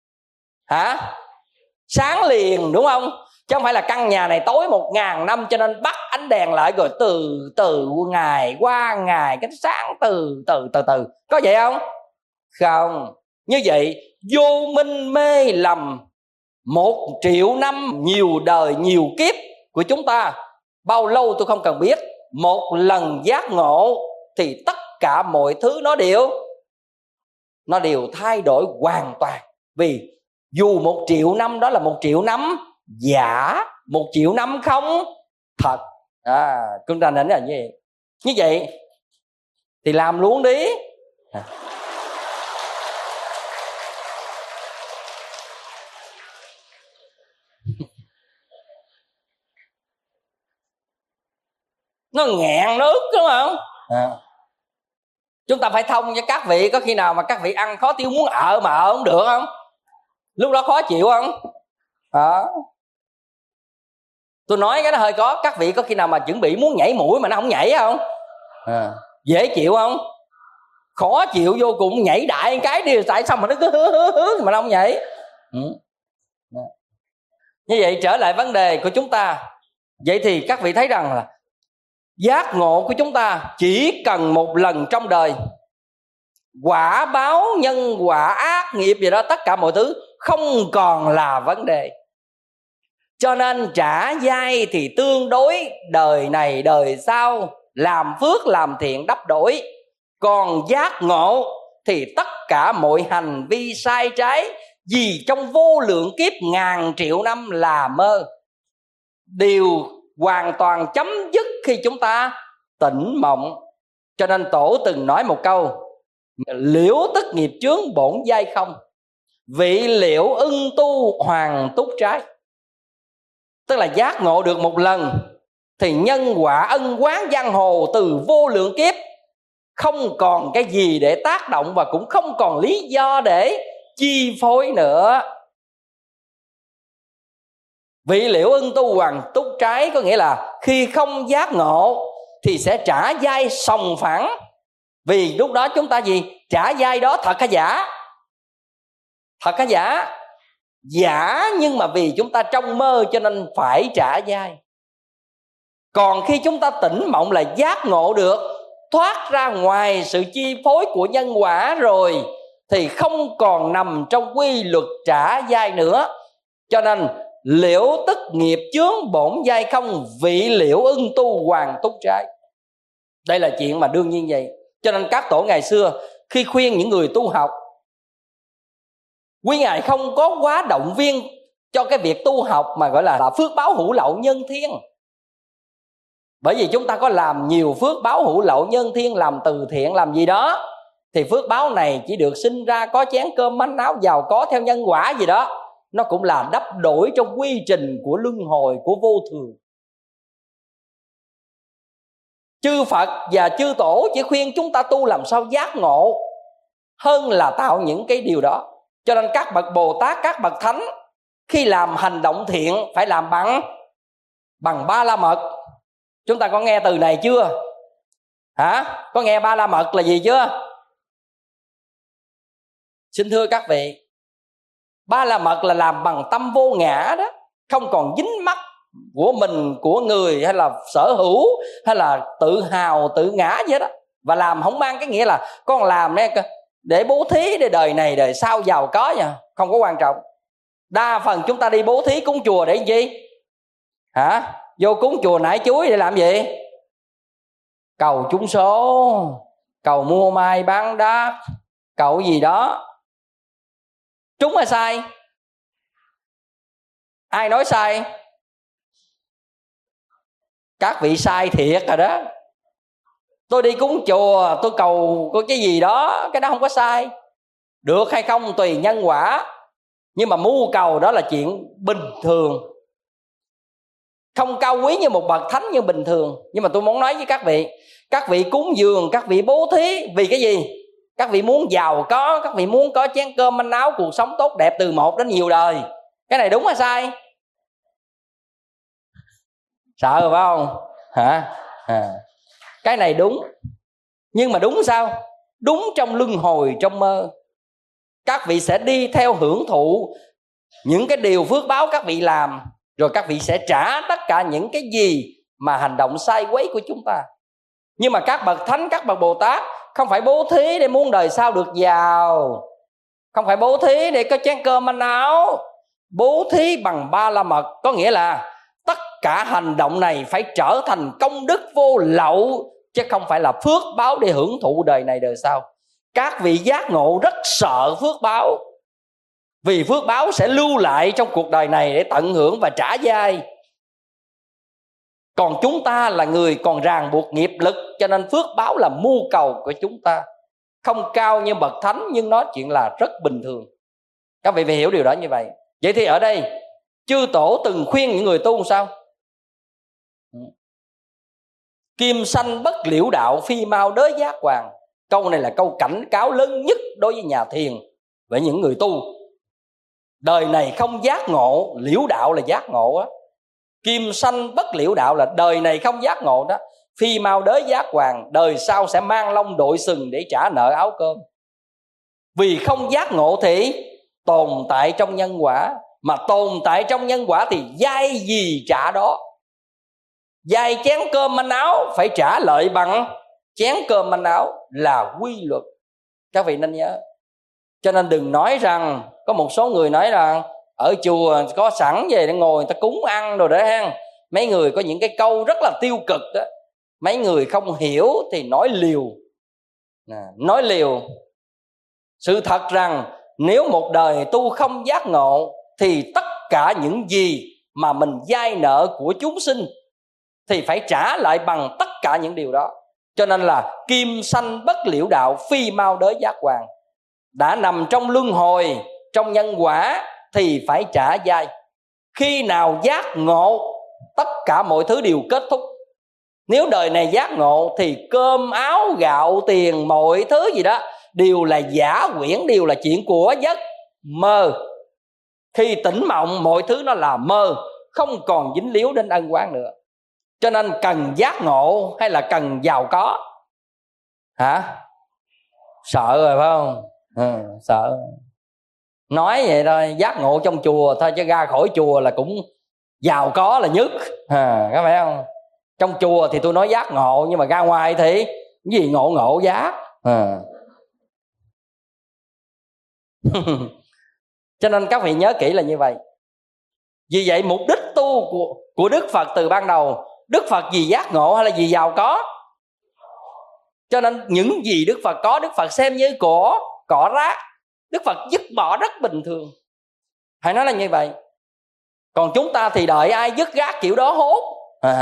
Sáng liền, đúng không? Chứ không phải là căn nhà này tối 1000 năm cho nên bắt ánh đèn lại rồi từ ngày qua ngày cái sáng từ. Có vậy không? Không. Như vậy vô minh mê lầm 1 triệu năm, nhiều đời nhiều kiếp của chúng ta, bao lâu tôi không cần biết. Một lần giác ngộ thì tất cả mọi thứ nó đều thay đổi hoàn toàn. Vì dù 1 triệu năm đó là 1 triệu năm giả, 1 triệu năm không thật. Chúng ta nên là như vậy. Như vậy thì làm luôn đi. Nó nghẹn nước, đúng không? Chúng ta phải thông cho các vị. Có khi nào mà các vị ăn khó tiêu muốn mà không được không? Lúc đó khó chịu không? Tôi nói cái đó hơi có. Các vị có khi nào mà chuẩn bị muốn nhảy mũi mà nó không nhảy không? Dễ chịu không? Khó chịu vô cùng, nhảy đại cái đi, tại sao mà nó cứ hứ mà nó không nhảy? Như vậy trở lại vấn đề của chúng ta. Vậy thì các vị thấy rằng là giác ngộ của chúng ta chỉ cần một lần trong đời. Quả báo, nhân quả, ác nghiệp gì đó, tất cả mọi thứ không còn là vấn đề. Cho nên trả dai thì tương đối đời này đời sau, làm phước làm thiện đắp đổi. Còn giác ngộ thì tất cả mọi hành vi sai trái vì trong vô lượng kiếp ngàn triệu năm là mơ đều hoàn toàn chấm dứt khi chúng ta tỉnh mộng. Cho nên Tổ từng nói một câu: liễu tức nghiệp chướng bổn giai không, vị liễu ưng tu hoàng túc trái. Tức là giác ngộ được một lần thì nhân quả ân oán giang hồ từ vô lượng kiếp không còn cái gì để tác động, và cũng không còn lý do để chi phối nữa. Vị liễu ưng tu hoàng túc trái có nghĩa là khi không giác ngộ thì sẽ trả dai sòng phẳng. Vì lúc đó chúng ta gì? Trả dai đó thật hay giả? Thật hay giả? Giả, nhưng mà vì chúng ta trong mơ cho nên phải trả dai. Còn khi chúng ta tỉnh mộng là giác ngộ được, thoát ra ngoài sự chi phối của nhân quả rồi, thì không còn nằm trong quy luật trả dai nữa. Cho nên liễu tức nghiệp chướng bổn giai không, vị liễu ưng tu hoàng túc trái. Đây là chuyện mà đương nhiên vậy. Cho nên các tổ ngày xưa khi khuyên những người tu học, quý ngài không có quá động viên cho cái việc tu học mà gọi là phước báo hữu lậu nhân thiên. Bởi vì chúng ta có làm nhiều phước báo hữu lậu nhân thiên, làm từ thiện, làm gì đó, thì phước báo này chỉ được sinh ra có chén cơm manh áo, giàu có theo nhân quả gì đó, nó cũng là đắp đổi trong quy trình của luân hồi, của vô thường. Chư Phật và chư Tổ chỉ khuyên chúng ta tu làm sao giác ngộ hơn là tạo những cái điều đó. Cho nên các bậc Bồ Tát, các bậc Thánh khi làm hành động thiện phải làm bằng ba la mật. Chúng ta có nghe từ này chưa? Hả? Có nghe ba la mật là gì chưa? Xin thưa các vị, ba la mật là làm bằng tâm vô ngã đó, không còn dính mắc của mình, của người, hay là sở hữu, hay là tự hào, tự ngã vậy đó. Và làm không mang cái nghĩa là con làm để bố thí để đời này đời sau giàu có nha, không có quan trọng. Đa phần chúng ta đi bố thí cúng chùa để gì? Hả? Vô cúng chùa nải chuối để làm gì? Cầu trúng số, cầu mua mai bán đắt, cầu gì đó. Trúng hay sai? Ai nói sai? Các vị sai thiệt rồi đó. Tôi đi cúng chùa, tôi cầu có cái gì đó, cái đó không có sai. Được hay không tùy nhân quả, nhưng mà mưu cầu đó là chuyện bình thường, không cao quý như một bậc thánh như bình thường. Nhưng mà tôi muốn nói với các vị cúng dường, các vị bố thí vì cái gì? Các vị muốn giàu có, các vị muốn có chén cơm manh áo, cuộc sống tốt đẹp từ một đến nhiều đời. Cái này đúng hay sai? Sợ rồi phải không? Hả? Cái này đúng. Nhưng mà đúng sao? Đúng trong luân hồi, trong mơ. Các vị sẽ đi theo hưởng thụ những cái điều phước báo các vị làm, rồi các vị sẽ trả tất cả những cái gì mà hành động sai quấy của chúng ta. Nhưng mà các bậc thánh, các bậc Bồ Tát không phải bố thí để muốn đời sau được giàu, không phải bố thí để có chén cơm manh áo. Bố thí bằng ba la mật có nghĩa là tất cả hành động này phải trở thành công đức vô lậu, chứ không phải là phước báo để hưởng thụ đời này đời sau. Các vị giác ngộ rất sợ phước báo, vì phước báo sẽ lưu lại trong cuộc đời này để tận hưởng và trả dai. Còn chúng ta là người còn ràng buộc nghiệp lực, cho nên phước báo là mưu cầu của chúng ta, không cao như bậc thánh, nhưng nó chuyện là rất bình thường. Các vị phải hiểu điều đó như vậy. Vậy thì ở đây chư Tổ từng khuyên những người tu sao? Kim sanh bất liễu đạo, phi mau đới giác hoàng. Câu này là câu cảnh cáo lớn nhất đối với nhà thiền, với những người tu. Đời này không giác ngộ, liễu đạo là giác ngộ á. Kim sanh bất liễu đạo là đời này không giác ngộ đó, phi mau đới giác hoàng, đời sau sẽ mang lông đội sừng để trả nợ áo cơm. Vì không giác ngộ thì tồn tại trong nhân quả, mà tồn tại trong nhân quả thì dai gì trả đó. Dai chén cơm manh áo phải trả lợi bằng chén cơm manh áo là quy luật. Các vị nên nhớ. Cho nên đừng nói rằng, có một số người nói rằng ở chùa có sẵn về để ngồi người ta cúng ăn rồi đó ha. Mấy người có những cái câu rất là tiêu cực đó, mấy người không hiểu thì nói liều. Nói liều. Sự thật rằng nếu một đời tu không giác ngộ thì tất cả những gì mà mình vay nợ của chúng sinh thì phải trả lại bằng tất cả những điều đó. Cho nên là kim sanh bất liễu đạo, phi mau đới giác hoàng. Đã nằm trong luân hồi, trong nhân quả thì phải trả vay. Khi nào giác ngộ, tất cả mọi thứ đều kết thúc. Nếu đời này giác ngộ thì cơm áo gạo tiền mọi thứ gì đó đều là giả quyển, đều là chuyện của giấc mơ. Khi tỉnh mộng mọi thứ nó là mơ, không còn dính líu đến ân oán nữa. Cho nên cần giác ngộ hay là cần giàu có? Hả? Sợ rồi phải không? Sợ. Nói vậy thôi, giác ngộ trong chùa thôi, chứ ra khỏi chùa là cũng giàu có là nhất. Có phải không? Trong chùa thì tôi nói giác ngộ, nhưng mà ra ngoài thì cái gì ngộ giác. Cho nên các vị nhớ kỹ là như vậy. Vì vậy mục đích tu của Đức Phật từ ban đầu, Đức Phật vì giác ngộ hay là vì giàu có? Cho nên những gì Đức Phật có, Đức Phật xem như cỏ rác, Đức Phật dứt bỏ rất bình thường. Hãy nói là như vậy. Còn chúng ta thì đợi ai dứt rác kiểu đó hốt.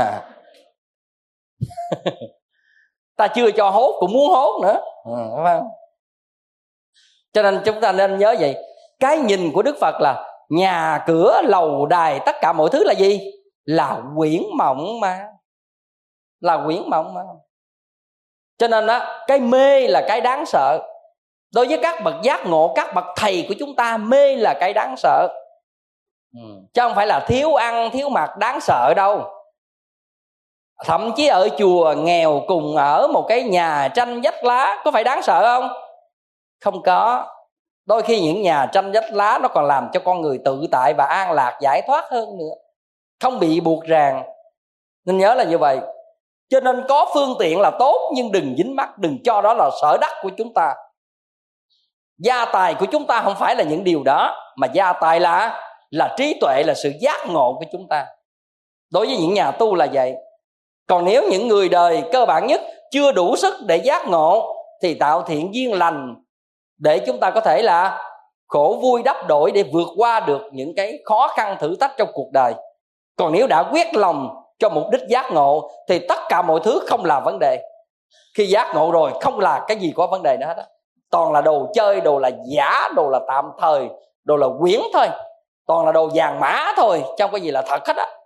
Ta chưa cho hốt cũng muốn hốt nữa. Đúng không? Cho nên chúng ta nên nhớ vậy. Cái nhìn của Đức Phật là nhà cửa lầu đài tất cả mọi thứ là gì? Là huyễn mộng mà. Là huyễn mộng mà. Cho nên đó, cái mê là cái đáng sợ. Đối với các bậc giác ngộ, các bậc thầy của chúng ta, mê là cái đáng sợ. Chứ không phải là thiếu ăn thiếu mặc đáng sợ đâu. Thậm chí ở chùa nghèo cùng ở một cái nhà tranh vách lá, có phải đáng sợ không? Không có. Đôi khi những nhà tranh vách lá nó còn làm cho con người tự tại và an lạc, giải thoát hơn nữa, không bị buộc ràng. Nên nhớ là như vậy. Cho nên có phương tiện là tốt, nhưng đừng dính mắc, đừng cho đó là sở đắc của chúng ta. Gia tài của chúng ta không phải là những điều đó, mà gia tài là trí tuệ, là sự giác ngộ của chúng ta. Đối với những nhà tu là vậy. Còn nếu những người đời cơ bản nhất chưa đủ sức để giác ngộ thì tạo thiện duyên lành để chúng ta có thể là khổ vui đắp đổi để vượt qua được những cái khó khăn thử thách trong cuộc đời. Còn nếu đã quyết lòng cho mục đích giác ngộ thì tất cả mọi thứ không là vấn đề. Khi giác ngộ rồi không là cái gì có vấn đề nữa hết á. Toàn là đồ chơi, đồ là giả, đồ là tạm thời, đồ là quyển thôi. Toàn là đồ vàng mã thôi, chứ không có gì là thật hết á.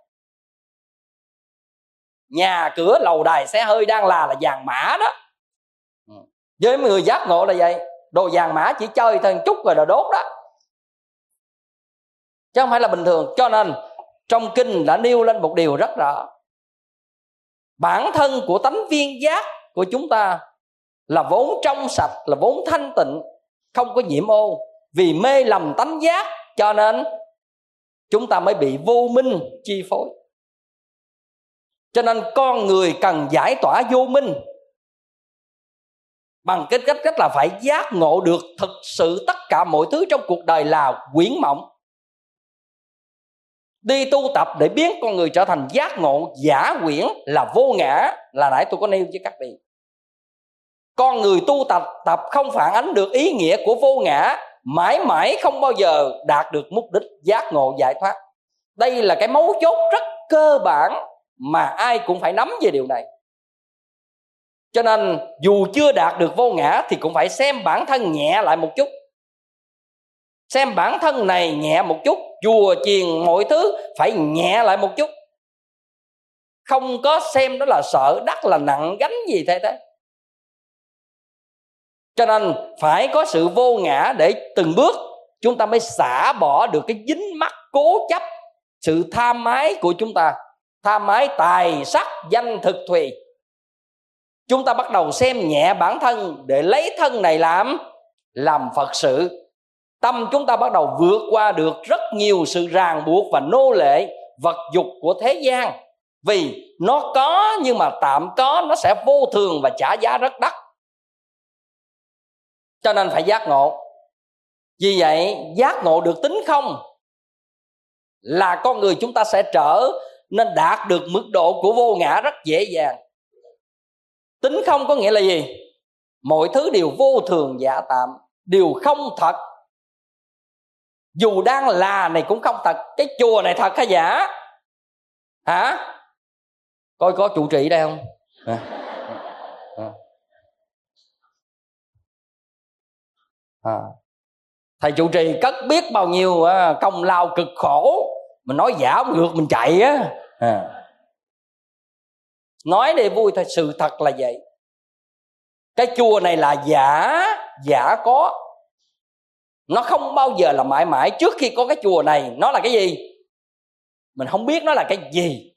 Nhà cửa lầu đài xe hơi đang là vàng mã đó. Với mấy người giác ngộ là vậy. Đồ vàng mã chỉ chơi thôi chút rồi là đốt đó, chứ không phải là bình thường. Cho nên trong kinh đã nêu lên một điều rất rõ. Bản thân của tánh viên giác của chúng ta là vốn trong sạch, là vốn thanh tịnh, không có nhiễm ô. Vì mê lầm tánh giác cho nên chúng ta mới bị vô minh chi phối. Cho nên con người cần giải tỏa vô minh bằng cái cách là phải giác ngộ được thực sự tất cả mọi thứ trong cuộc đời là huyễn mộng. Đi tu tập để biến con người trở thành giác ngộ giả huyễn là vô ngã, là nãy tôi có nêu với các vị. Con người tu tập không phản ánh được ý nghĩa của vô ngã, mãi mãi không bao giờ đạt được mục đích giác ngộ giải thoát. Đây là cái mấu chốt rất cơ bản mà ai cũng phải nắm về điều này. Cho nên dù chưa đạt được vô ngã thì cũng phải xem bản thân nhẹ lại một chút. Xem bản thân này nhẹ một chút, chùa chiền mọi thứ phải nhẹ lại một chút. Không có xem đó là sợ đắc, là nặng gánh gì thế. Cho nên phải có sự vô ngã để từng bước chúng ta mới xả bỏ được cái dính mắc cố chấp, sự tham ái của chúng ta. Tham ái tài sắc danh thực thùy. chúng ta bắt đầu xem nhẹ bản thân để lấy thân này làm Phật sự. Tâm chúng ta bắt đầu vượt qua được rất nhiều sự ràng buộc và nô lệ vật dục của thế gian. Vì nó có nhưng mà tạm có, nó sẽ vô thường và trả giá rất đắt. Cho nên phải giác ngộ. Vì vậy giác ngộ được tính không là con người chúng ta sẽ trở nên đạt được mức độ của vô ngã rất dễ dàng. Tính không có nghĩa là gì? Mọi thứ đều vô thường giả tạm, đều không thật. Dù đang là này cũng không thật. Cái chùa này thật hay giả? Hả? Coi có trụ trì đây không? Thầy trụ trì cất biết bao nhiêu công lao cực khổ, mình nói giả ngược mình chạy á. Nói để vui thôi, sự thật là vậy. Cái chùa này là giả có. Nó không bao giờ là mãi mãi. Trước khi có cái chùa này, nó là cái gì? Mình không biết nó là cái gì.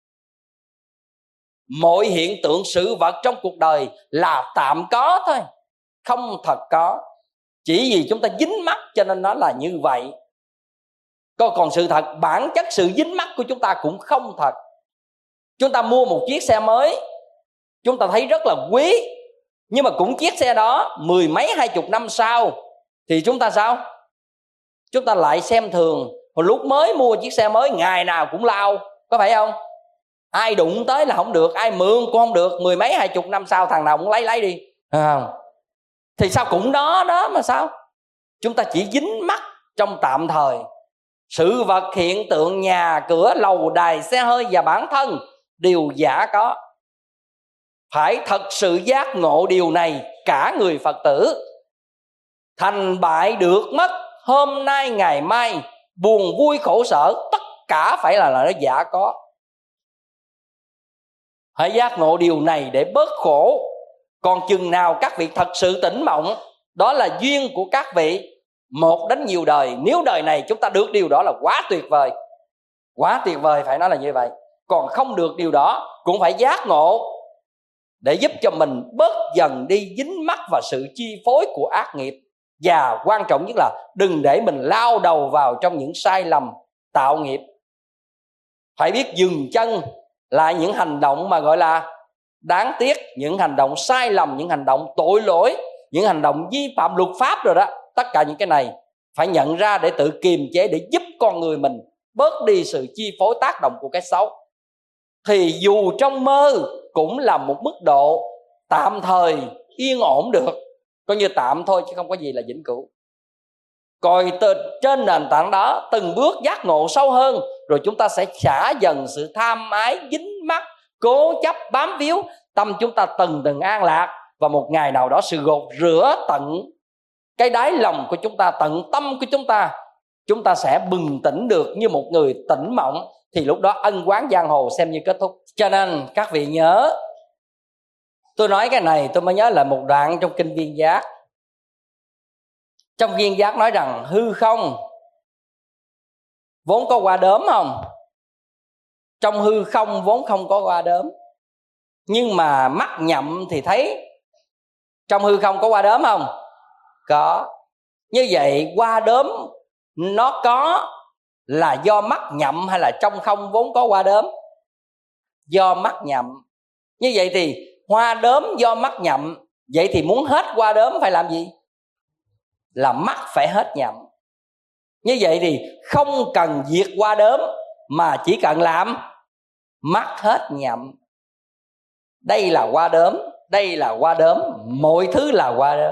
Mọi hiện tượng sự vật trong cuộc đời là tạm có thôi, không thật có. Chỉ vì chúng ta dính mắc cho nên nó là như vậy. Còn sự thật, bản chất sự dính mắc của chúng ta cũng không thật. Chúng ta mua một chiếc xe mới, chúng ta thấy rất là quý, nhưng mà cũng chiếc xe đó 10 mấy 20 năm sau thì chúng ta sao? Chúng ta lại xem thường. Hồi lúc mới mua chiếc xe mới ngày nào cũng lao, có phải không? Ai đụng tới là không được, ai mượn cũng không được. 10 mấy 20 năm sau thằng nào cũng lấy đi, không? Thì sao cũng đó mà sao? Chúng ta chỉ dính mắc trong tạm thời. Sự vật, hiện tượng, nhà, cửa, lầu, đài, xe hơi và bản thân đều giả có. Phải thật sự giác ngộ điều này cả người Phật tử. Thành bại được mất, hôm nay ngày mai, buồn vui khổ sở, tất cả phải là nó giả có. Hãy giác ngộ điều này để bớt khổ. Còn chừng nào các vị thật sự tỉnh mộng, đó là duyên của các vị một đến nhiều đời. Nếu đời này chúng ta được điều đó là quá tuyệt vời. Quá tuyệt vời, phải nói là như vậy. Còn không được điều đó cũng phải giác ngộ để giúp cho mình bớt dần đi dính mắc vào sự chi phối của ác nghiệp. Và quan trọng nhất là đừng để mình lao đầu vào trong những sai lầm tạo nghiệp. Phải biết dừng chân lại những hành động mà gọi là đáng tiếc, những hành động sai lầm, những hành động tội lỗi, những hành động vi phạm luật pháp rồi đó. Tất cả những cái này phải nhận ra để tự kiềm chế, để giúp con người mình bớt đi sự chi phối tác động của cái xấu. Thì dù trong mơ cũng là một mức độ tạm thời yên ổn được, coi như tạm thôi chứ không có gì là vĩnh cửu. Coi trên nền tảng đó từng bước giác ngộ sâu hơn, rồi chúng ta sẽ xả dần sự tham ái, dính mắc, cố chấp, bám víu. Tâm chúng ta từng an lạc. Và một ngày nào đó sự gột rửa tận cái đáy lòng của chúng ta, tận tâm của chúng ta sẽ bừng tỉnh được như một người tỉnh mộng. Thì lúc đó ân oán giang hồ xem như kết thúc. Cho nên các vị nhớ, tôi nói cái này tôi mới nhớ lại một đoạn trong kinh Viên Giác. Trong Viên Giác nói rằng hư không vốn có qua đốm không? Trong hư không vốn không có qua đốm, nhưng mà mắt nhậm thì thấy. Trong hư không có qua đốm không? Có. Như vậy qua đốm nó có là do mắt nhậm hay là trong không vốn có qua đốm? Do mắt nhậm. Như vậy thì hoa đốm do mắt nhậm. Vậy thì muốn hết qua đốm phải làm gì? Là mắt phải hết nhậm. Như vậy thì không cần diệt qua đốm, mà chỉ cần làm mắt hết nhậm. Đây là qua đốm, đây là qua đốm, mọi thứ là qua đốm.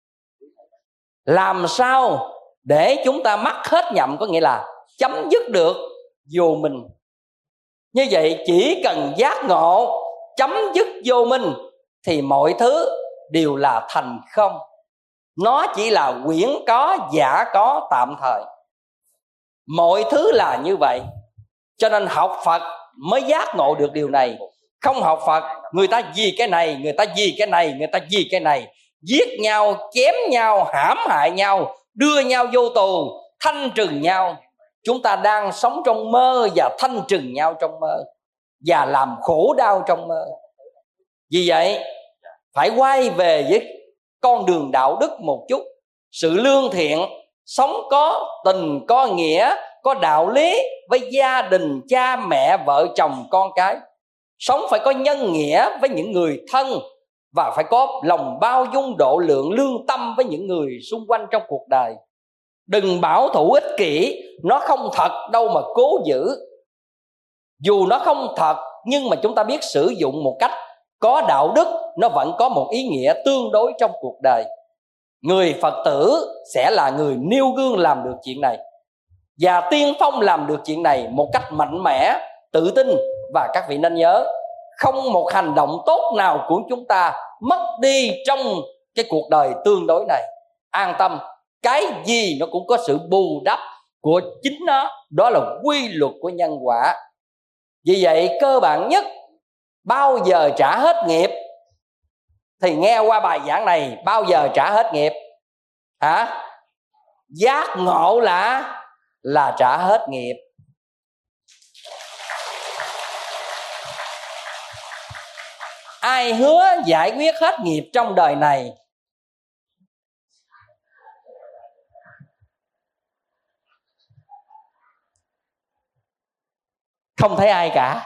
Làm sao để chúng ta mắt hết nhậm, có nghĩa là chấm dứt được vô minh. Như vậy chỉ cần giác ngộ chấm dứt vô minh thì mọi thứ đều là thành không. Nó chỉ là quyển có, giả có tạm thời. Mọi thứ là như vậy. Cho nên học Phật mới giác ngộ được điều này. Không học Phật, người ta vì cái này, người ta vì cái này, người ta vì cái này, giết nhau, chém nhau, hãm hại nhau, đưa nhau vô tù, thanh trừng nhau. Chúng ta đang sống trong mơ và thanh trừng nhau trong mơ, và làm khổ đau trong mơ. Vì vậy phải quay về với con đường đạo đức một chút. Sự lương thiện, sống có tình, có nghĩa, có đạo lý với gia đình, cha mẹ, vợ chồng, con cái. Sống phải có nhân nghĩa với những người thân, và phải có lòng bao dung, độ lượng, lương tâm với những người xung quanh trong cuộc đời. Đừng bảo thủ ích kỷ, nó không thật đâu mà cố giữ. Dù nó không thật, nhưng mà chúng ta biết sử dụng một cách có đạo đức, nó vẫn có một ý nghĩa tương đối trong cuộc đời. Người Phật tử sẽ là người nêu gương làm được chuyện này, và tiên phong làm được chuyện này một cách mạnh mẽ, tự tin. Và các vị nên nhớ, không một hành động tốt nào của chúng ta mất đi trong cái cuộc đời tương đối này. An tâm, cái gì nó cũng có sự bù đắp của chính nó. Đó là quy luật của nhân quả. Vì vậy cơ bản nhất, bao giờ trả hết nghiệp? Thì nghe qua bài giảng này, bao giờ trả hết nghiệp? Hả? Giác ngộ là trả hết nghiệp. Ai hứa giải quyết hết nghiệp trong đời này? Không thấy ai cả.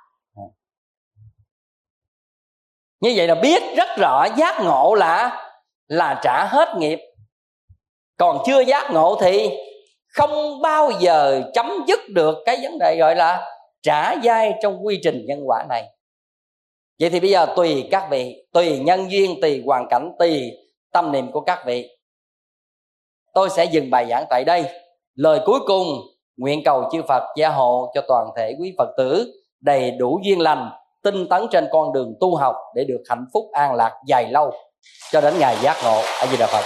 Như vậy là biết rất rõ giác ngộ là trả hết nghiệp. Còn chưa giác ngộ thì không bao giờ chấm dứt được cái vấn đề gọi là trả dai trong quy trình nhân quả này. Vậy thì bây giờ tùy các vị, tùy nhân duyên, tùy hoàn cảnh, tùy tâm niệm của các vị. Tôi sẽ dừng bài giảng tại đây. Lời cuối cùng, nguyện cầu chư Phật gia hộ cho toàn thể quý Phật tử đầy đủ duyên lành, tinh tấn trên con đường tu học để được hạnh phúc an lạc dài lâu cho đến ngày giác ngộ. A Di Đà Phật.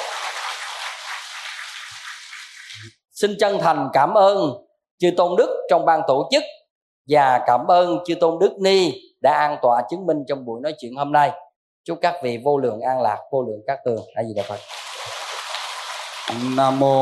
Xin chân thành cảm ơn chư Tôn Đức trong ban tổ chức, và cảm ơn chư Tôn Đức Ni đã an tọa chứng minh trong buổi nói chuyện hôm nay. Chúc các vị vô lượng an lạc, vô lượng các tường. A Di Đà Phật. Nam mô